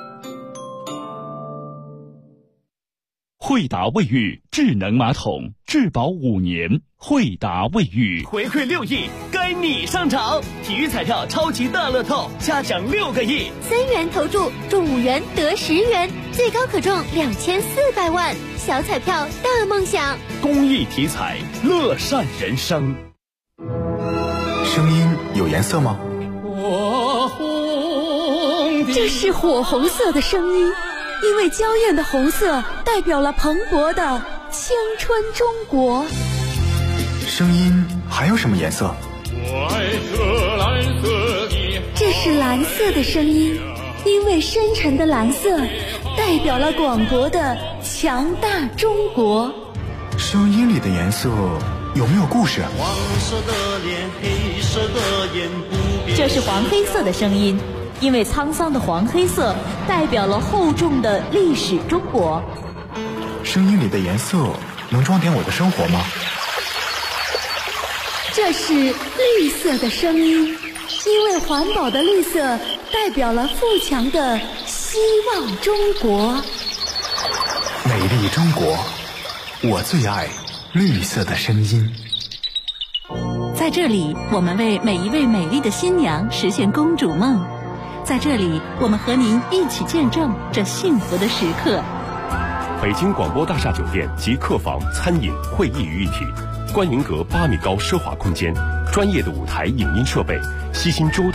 [SPEAKER 17] 惠达卫浴智能马桶，质保5年。惠达卫浴
[SPEAKER 18] 回馈6亿，该你上场！体育彩票超级大乐透，加奖6个亿
[SPEAKER 19] ，3元投注中5元得10元，最高可中2400万，小彩票大梦想。
[SPEAKER 17] 公益体彩，乐善人生。
[SPEAKER 20] 声音有颜色吗？
[SPEAKER 19] 这是火红色的声音，因为娇艳的红色代表了蓬勃的青春中国。
[SPEAKER 20] 声音还有什么颜色？
[SPEAKER 19] 这是蓝色的声音，因为深沉的蓝色代表了广博的强大中国。
[SPEAKER 20] 声音里的颜色有没有故事？
[SPEAKER 2] 黄色的脸，黑色的眼，不变。
[SPEAKER 13] 这是黄黑色的声音，因为沧桑的黄黑色代表了厚重的历史中国。
[SPEAKER 20] 声音里的颜色能装点我的生活吗？
[SPEAKER 19] 这是绿色的声音，因为环保的绿色代表了富强的希望中国。
[SPEAKER 20] 美丽中国，我最爱绿色的声音。
[SPEAKER 13] 在这里，我们为每一位美丽的新娘实现公主梦。在这里，我们和您一起见证这幸福的时刻。
[SPEAKER 1] 北京广播大厦酒店及客房、餐饮、会议于一体，观云阁8米高奢华空间，专业的舞台影音设备，悉心周到